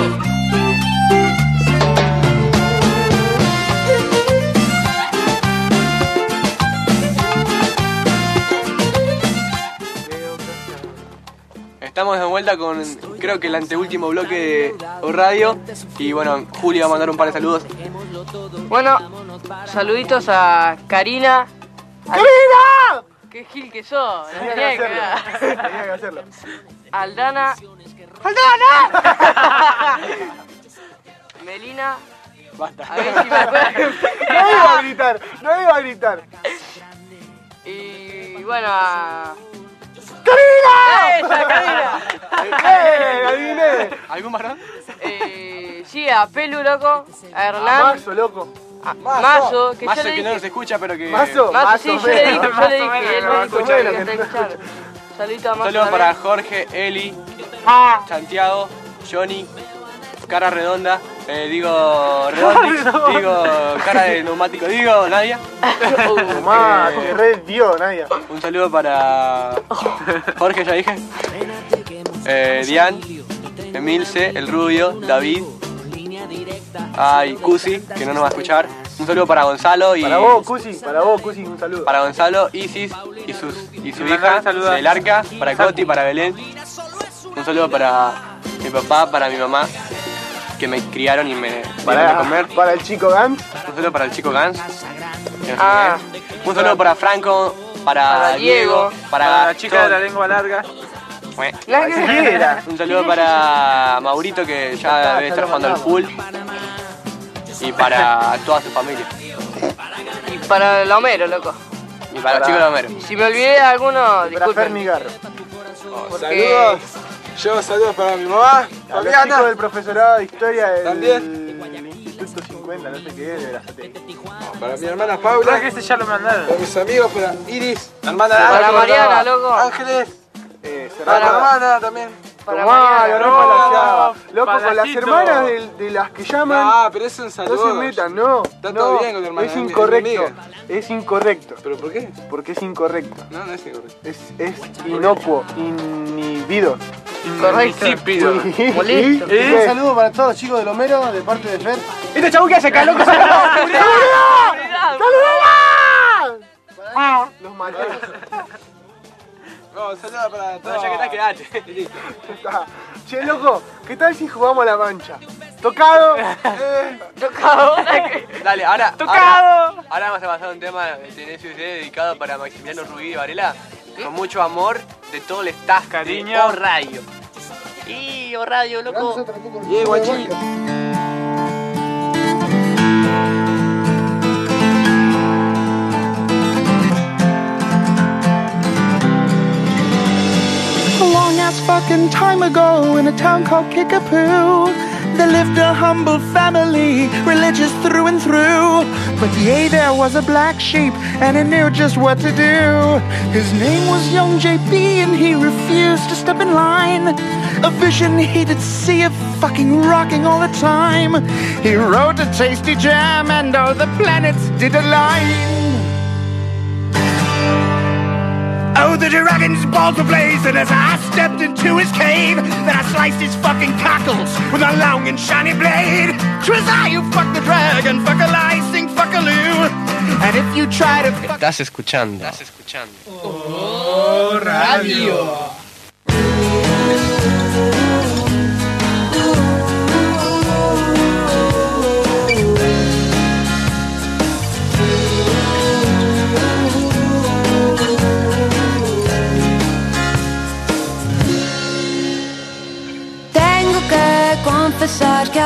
Estamos de vuelta con, creo que el anteúltimo bloque de radio. Y bueno, Julio va a mandar un par de saludos. Bueno, saluditos a Karina. ¡Karina! ¡Qué gil que sos! Tenía que hacerlo. Tenía que hacerlo. Aldana. ¡Aldana! Melina. Basta. A ver si me acuerdo. No iba a gritar, no iba a gritar. Y bueno, a... ¡Karina! ¡Esa, Karina! ¡Eh, adiviné! ¿Algún varón? Eh, sí, a Pelu, loco. A Hernán. A Mazo, loco. A Mazo, que Mazo yo le que dije. no nos escucha, pero que... Mazo, Mazo, sí, yo le dije, yo Mazo le dije. menos, Él me Mazo dijo menos, que que está no escuchando. Saludito a Mazo. Saludos también. para Jorge, Eli, Santiago, Johnny, Cara Redonda, eh, digo Redondix, digo Cara de Neumático, digo Nadia. Tomá, Eh, que red dio, Nadia. Un saludo para Jorge, ya dije. Eh, Dian, Emilce, El Rubio, David. Ay, Cusi, que no nos va a escuchar. Un saludo para Gonzalo y... Para vos, Cusi, para vos, Cusi, un saludo. Para Gonzalo, Isis y, sus, y su Me hija, mandaron saludos. del Arca, para Coti, para Belén. Un saludo para mi papá, para mi mamá, que me criaron y me dieron Para, de comer. para el chico Gantz. Un saludo para el chico Gans. que no sé Ah. quién es. Un saludo para Franco, para, Para Diego, Diego, para, Para la chica de la Gastón. lengua larga. Bueno. Cualquiera. Un saludo para Maurito, que ya debe estar jugando al full. Y para toda su familia. Y para el Homero, loco. Y para los chicos de Homero. Si me olvidé de alguno, Para disculpen. Fermi Garro. Porque- Saludos. Yo saludos para mi mamá, A los chicos Fabiana. del profesorado de historia del También. Instituto cincuenta, no sé qué es, de la Satélite. Para mi hermana Paula. Ah, que ese ya lo mandaron. Para mis amigos, para Iris, la hermana de Para Ana, Mariana, loco. Ángeles. Eh, Para la Serrano. hermana también. Para Tomá, Mariana. la rompa la no, llave. Loco, con las Palacito. hermanas de, de las que llaman. Ah, pero es un No saludo. se metan, no. Está no, todo bien con tu hermana, Es es mi- es mi incorrecto. amiga. Es incorrecto. ¿Pero por qué? Porque es incorrecto. No, no es incorrecto. Es, es inocuo, inhibido. Correcto. Insípido. Molesto. ¿Qué? Un saludo para todos los chicos del Homero, de parte de Fer. Este chabón que hace acá, loco. ¡Saludá! Los maté. No, saludos para todos. No, ya que estás, quedate. Está. Che, loco, ¿qué tal si jugamos a la mancha? ¿Tocado? Eh, Tocado. Dale, ahora. ¡Tocado! Ahora, ahora vamos a pasar a un tema de Tenecio y usted dedicado para Maximiliano Rubí y Varela. Con mucho amor de todo el staff Cariño. de O Radio. Y O Radio, loco. Y guachín. A long ass fucking time ago in a town called Kickapoo, there lived a humble family, religious through and through. But yea, there was a black sheep, and he knew just what to do. His name was Young J P, and he refused to step in line. A vision he did see of fucking rocking all the time. He wrote a tasty jam, and all the planets did align. Oh, the dragon's balls were blazing as I stepped into his cave. Then I sliced his fucking cockles with a long and shiny blade. 'Twas I who fucked the dragon, fuck a lie, sing fuck a loo. And if you try to fuck... Estás escuchando. Estás escuchando. Oh, radio.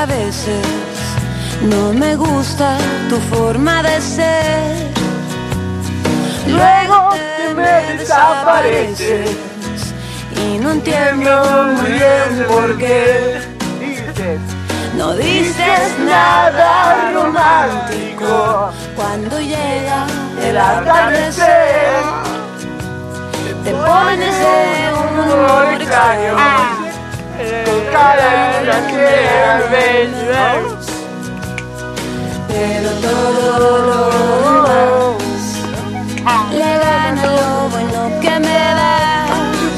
a veces no me gusta tu forma de ser. Luego te me desapareces y no entiendo muy bien por qué. No dices nada romántico cuando llega el atardecer. Te pones de un humor extraño con cada luna que ves, pero todo lo demás le gana lo bueno que me das.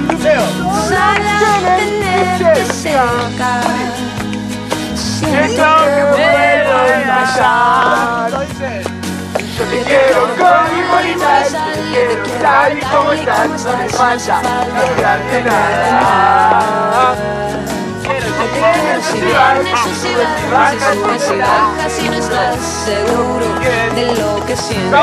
Solo tenerte cerca, siento que vuelvo a empezar. Yo te quiero con mi bonita, te quiero tal y como estás, no me falta cambiarte nada. Yo te quiero si vienes o si vas, si subes y bajas, si no estás seguro de lo que sientes.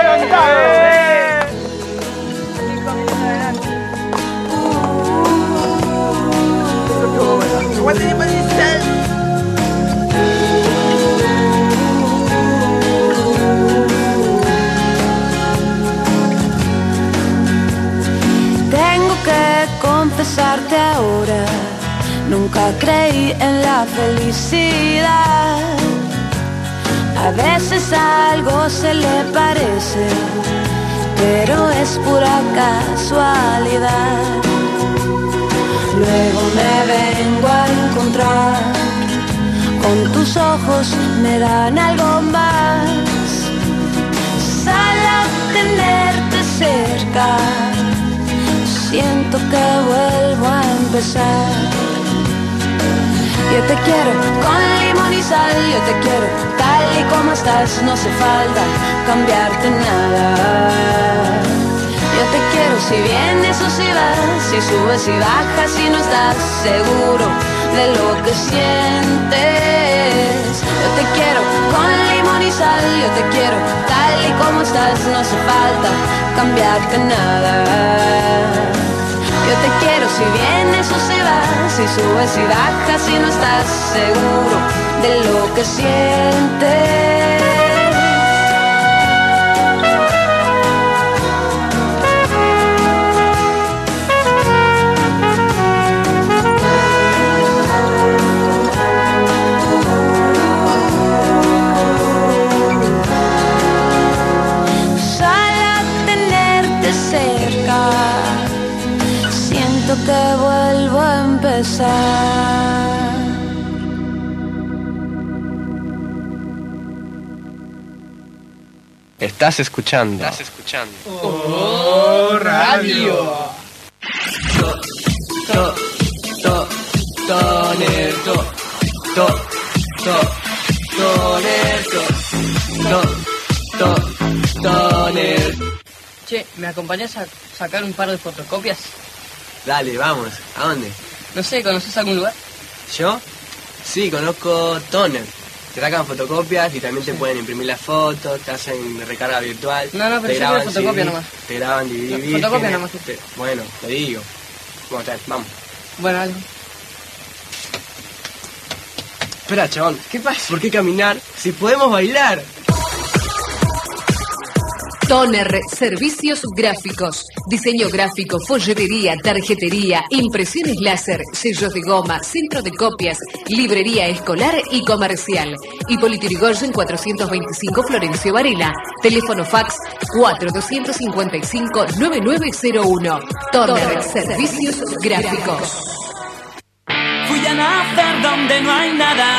Tengo que confesarte ahora, nunca creí en la felicidad. A veces algo se le parece, pero es pura casualidad. Luego me vengo a encontrar, con tus ojos me dan algo más. Solo tenerte cerca, siento que vuelvo a empezar. Yo te quiero con limón y sal, yo te quiero tal y como estás, no hace falta cambiarte nada. Yo te quiero si vienes o si vas, si subes y bajas, si no estás seguro de lo que sientes. Yo te quiero con limón y sal, yo te quiero tal y como estás, no hace falta cambiarte nada. Yo te quiero si vienes o si vas, si subes y bajas, si no estás seguro de lo que sientes. Que vuelvo a empezar. Estás escuchando. Estás escuchando. Oh, radio. To, to, to, toner, to, to, to, toner, to, to, to, toner. Che, ¿me acompañás a sacar un par de fotocopias? Dale, vamos. ¿A dónde? No sé, ¿conoces algún lugar? ¿Yo? Sí, conozco Toner. Te sacan fotocopias y también te pueden imprimir las fotos, te hacen recarga virtual. No, no, pero te yo quiero fotocopia C D, nomás. Te graban D V D. No, fotocopia nomás. Te, bueno, te digo. Vamos, tal, vamos. Bueno, dale. Espera, chabón. ¿Qué pasa? ¿Por qué caminar si podemos bailar? Toner, servicios gráficos, diseño gráfico, folletería, tarjetería, impresiones láser, sellos de goma, centro de copias, librería escolar y comercial. Hipólito Yrigoyen cuatrocientos veinticinco Florencio Varela. Teléfono fax cuatro dos cinco cinco nueve nueve cero uno. Toner, servicios gráficos. Fui a nacer donde no hay nada.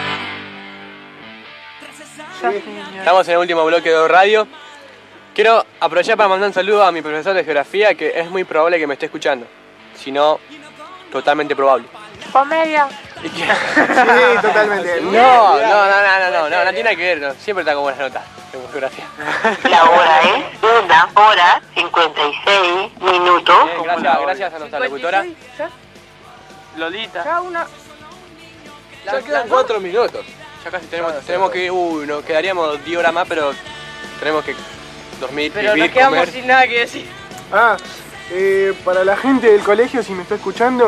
Estamos en el último bloque de radio. Quiero aprovechar para mandar un saludo a mi profesor de geografía, que es muy probable que me esté escuchando. Si no, totalmente probable. Comedia. ¿Y qué? Sí, totalmente. No, no, no, no, no, no, no, no tiene que ver, no. Siempre está con buenas notas en geografía. La hora es una hora cincuenta y seis minutos. Bien, gracias, gracias a nuestra locutora. Lolita. Ya una. Ya quedan cuatro minutos. Ya casi tenemos, tenemos que, uy, nos quedaríamos diez horas más, pero tenemos que dormir, Pero vivir, nos quedamos comer. sin nada que decir. Ah, eh, para la gente del colegio, si me está escuchando,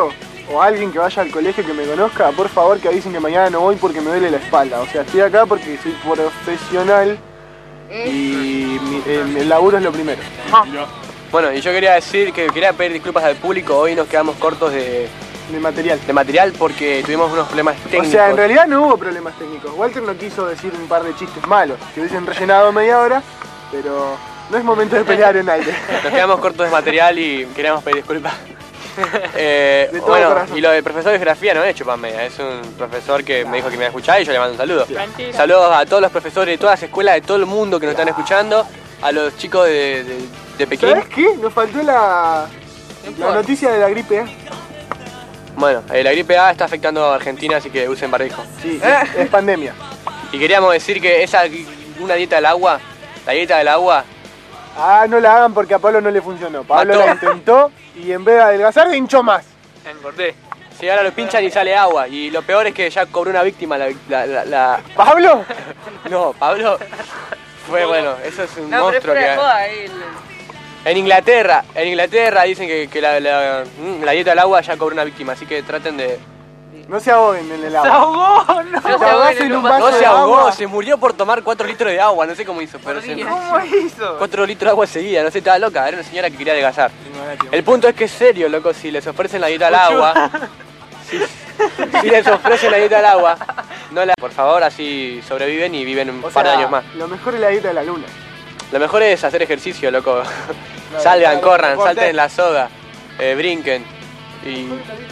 o alguien que vaya al colegio que me conozca, por favor que avisen que mañana no voy porque me duele la espalda. O sea, estoy acá porque soy profesional y mi, el, el laburo es lo primero. Bueno, y yo quería decir que quería pedir disculpas al público. Hoy nos quedamos cortos de, de material. De material porque tuvimos unos problemas técnicos. O sea, en realidad no hubo problemas técnicos. Walter no quiso decir un par de chistes malos que hubiesen rellenado media hora, pero no es momento de pelear en aire. Nos quedamos cortos de material y queríamos pedir disculpas. Eh, De todo bueno, corazón. y lo del profesor de geografía no es chupamedia, es un profesor que me dijo que me iba a escuchar y yo le mando un saludo. Mentira. Saludos a todos los profesores de todas las escuelas de todo el mundo que nos están escuchando, a los chicos de, de, de Pekín. ¿Sabes qué? Nos faltó la, la noticia de la gripe A. Bueno, eh, la gripe A está afectando a Argentina, así que usen barbijo. Sí, es pandemia. Y queríamos decir que esa una dieta del agua, la dieta del agua, Ah, no la hagan porque a Pablo no le funcionó. Pablo Mató. la intentó y en vez de adelgazar se hinchó más. engordé. Si ahora lo pinchan y sale agua. Y lo peor es que ya cobró una víctima la... la, la, la... ¿Pablo? No, Pablo fue bueno, eso es un No, pero es monstruo fuera de que... joda ahí. En Inglaterra, en Inglaterra dicen que, que la, la, la dieta del agua ya cobró una víctima, así que traten de... No se ahoguen en el agua. ¡Se ahogó! ¡No! Se ahogó en un vaso No se de ahogó, agua. se murió por tomar cuatro litros de agua, no sé cómo hizo, pero se... ¿Cómo hizo? cuatro litros de agua seguida, no sé, estaba loca, era una señora que quería adelgazar. El punto es que es serio, loco, si les ofrecen la dieta al agua, si, si les ofrecen la dieta al agua, no la... Por favor, así sobreviven y viven un O par de sea, años más. Lo mejor es la dieta de la luna. Lo mejor es hacer ejercicio, loco. Claro, Salgan, claro, corran, deporte. salten en la soga, eh, brinquen. Y...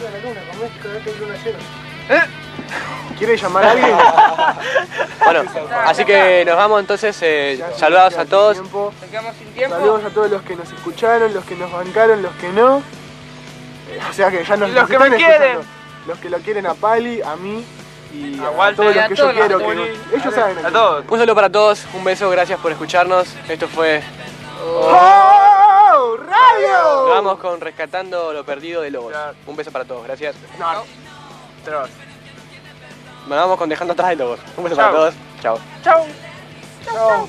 ¿Quiere llamar a alguien? Bueno, así que nos vamos entonces, eh, saludos a todos. Tiempo. Nos quedamos sin tiempo. Saludos a todos los que nos escucharon, los que nos bancaron, los que no. Eh, o sea que ya nos Y los que nos me están quieren. escuchando. Los que lo quieren a Pali, a mí y a, Walter. todos Y los a que yo todos, quiero. a Que Juli. no- ellos saben. A quién. todos. Un saludo para todos, un beso, gracias por escucharnos. Esto fue... ¡Oh! ¡Radio! Nos vamos con Rescatando lo Perdido de Lobos. Un beso para todos, gracias. No. Nos vamos con Dejando Atrás de Lobos. Un beso Chao. para todos, chao. ¡Chao! Chao.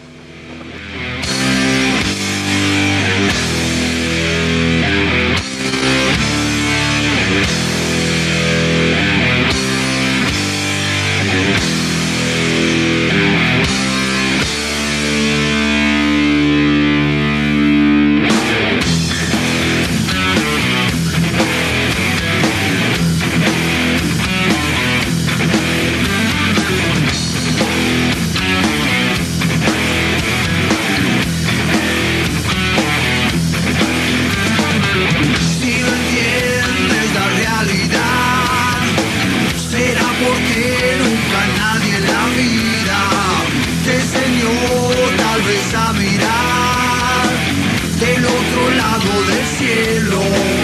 Si no entiendes la realidad, será porque nunca nadie en la vida te enseñó tal vez a mirar del otro lado del cielo.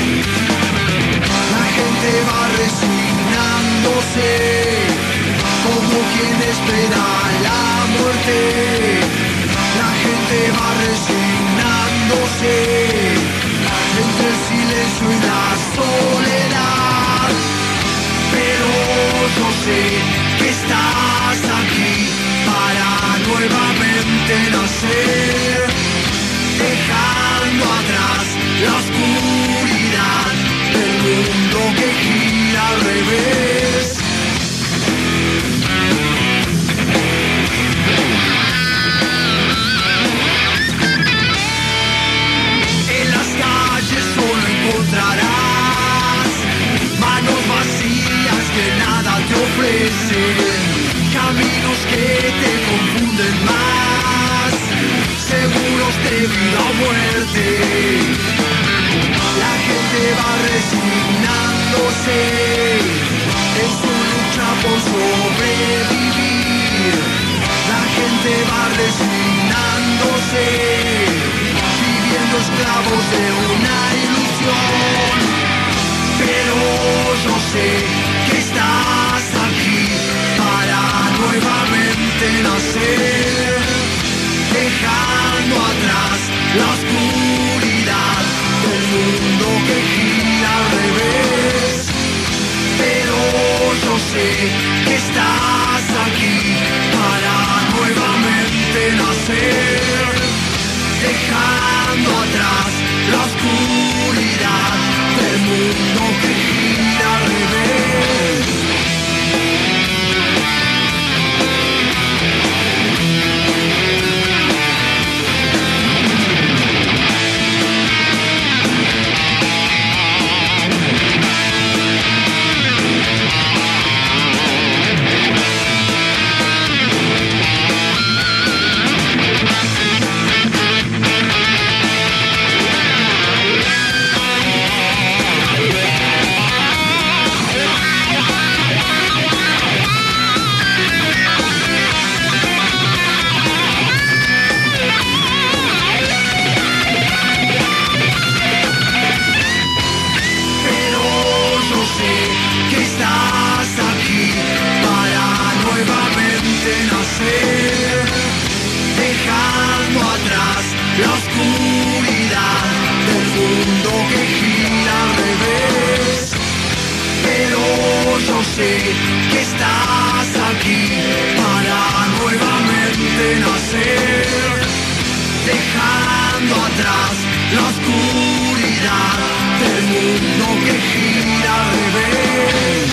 La gente va resignándose como quien espera la muerte. La gente va resignándose entre el silencio y la soledad. Pero yo sé que estás aquí para nuevamente nacer, dejando atrás la oscuridad del mundo que gira al revés. En las calles solo encontrarás manos vacías que nada te ofrecen, caminos que te confunden más, seguros de vida o muerte. La gente va resignándose en su lucha por sobrevivir. La gente va resignándose, viviendo esclavos de una ilusión. Pero yo sé que estás aquí para nuevamente nacer, dejando atrás la oscuridad del mundo que gira al revés. Pero yo sé que estás aquí para nuevamente nacer, dejando atrás la oscuridad del mundo que gira nuevamente nacer, dejando atrás la oscuridad del mundo que gira al revés. Pero yo sé que estás aquí para nuevamente nacer, dejando atrás la oscuridad del mundo que gira al revés.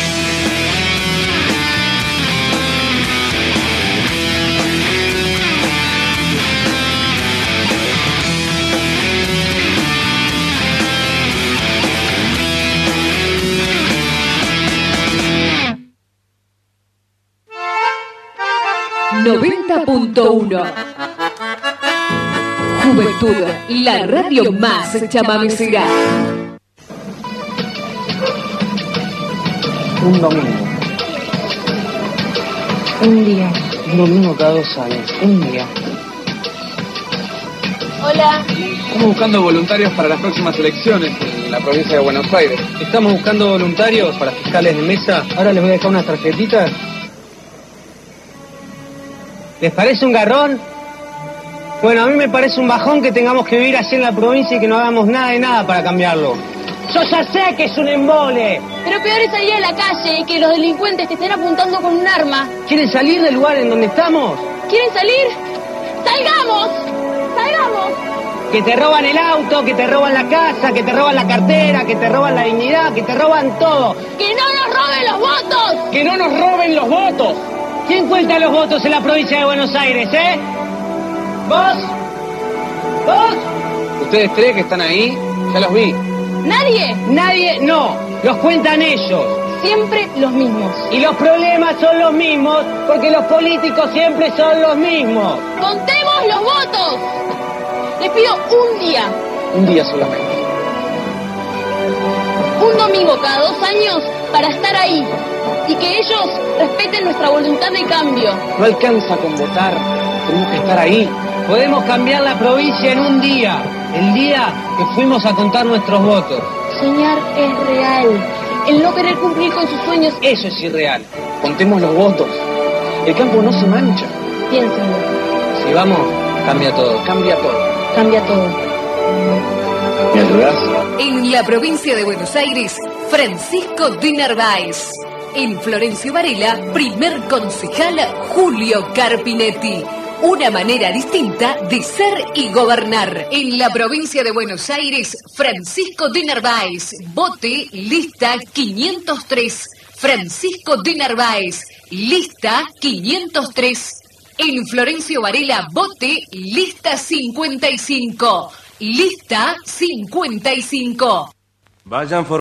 noventa punto uno Juventud, la radio más chamamecera. Un domingo. Un día. Un domingo cada dos años. Un día. Hola. Estamos buscando voluntarios para las próximas elecciones en la provincia de Buenos Aires. Estamos buscando voluntarios para fiscales de mesa. Ahora les voy a dejar unas tarjetitas. ¿Les parece un garrón? Bueno, a mí me parece un bajón que tengamos que vivir así en la provincia y que no hagamos nada de nada para cambiarlo. Yo ya sé que es un embole. Pero peor es salir a la calle y que los delincuentes te estén apuntando con un arma. ¿Quieren salir del lugar en donde estamos? ¿Quieren salir? ¡Salgamos! ¡Salgamos! Que te roban el auto, que te roban la casa, que te roban la cartera, que te roban la dignidad, que te roban todo. ¡Que no nos roben los votos! ¡Que no nos roben los votos! ¿Quién cuenta los votos en la provincia de Buenos Aires, eh? ¿Vos? ¿Vos? ¿Ustedes tres que están ahí? Ya los vi. ¿Nadie? Nadie, no. Los cuentan ellos. Siempre los mismos. Y los problemas son los mismos porque los políticos siempre son los mismos. ¡Contemos los votos! Les pido un día. Un día solamente. Un domingo cada dos años para estar ahí. Y que ellos respeten nuestra voluntad de cambio. No alcanza con votar. Tenemos que estar ahí. Podemos cambiar la provincia en un día. El día que fuimos a contar nuestros votos. Soñar es real. El no querer cumplir con sus sueños. Eso es irreal. Contemos los votos. El campo no se mancha. Piénsenlo. Si vamos, cambia todo. Cambia todo. Cambia todo. ¿Me ayudás? En la provincia de Buenos Aires, Francisco de Narváez. En Florencio Varela, primer concejal Julio Carpinetti. Una manera distinta de ser y gobernar. En la provincia de Buenos Aires, Francisco de Narváez. Vote lista quinientos tres. Francisco de Narváez. Lista quinientos tres. En Florencio Varela, vote lista cincuenta y cinco. Lista cincuenta y cinco. Vayan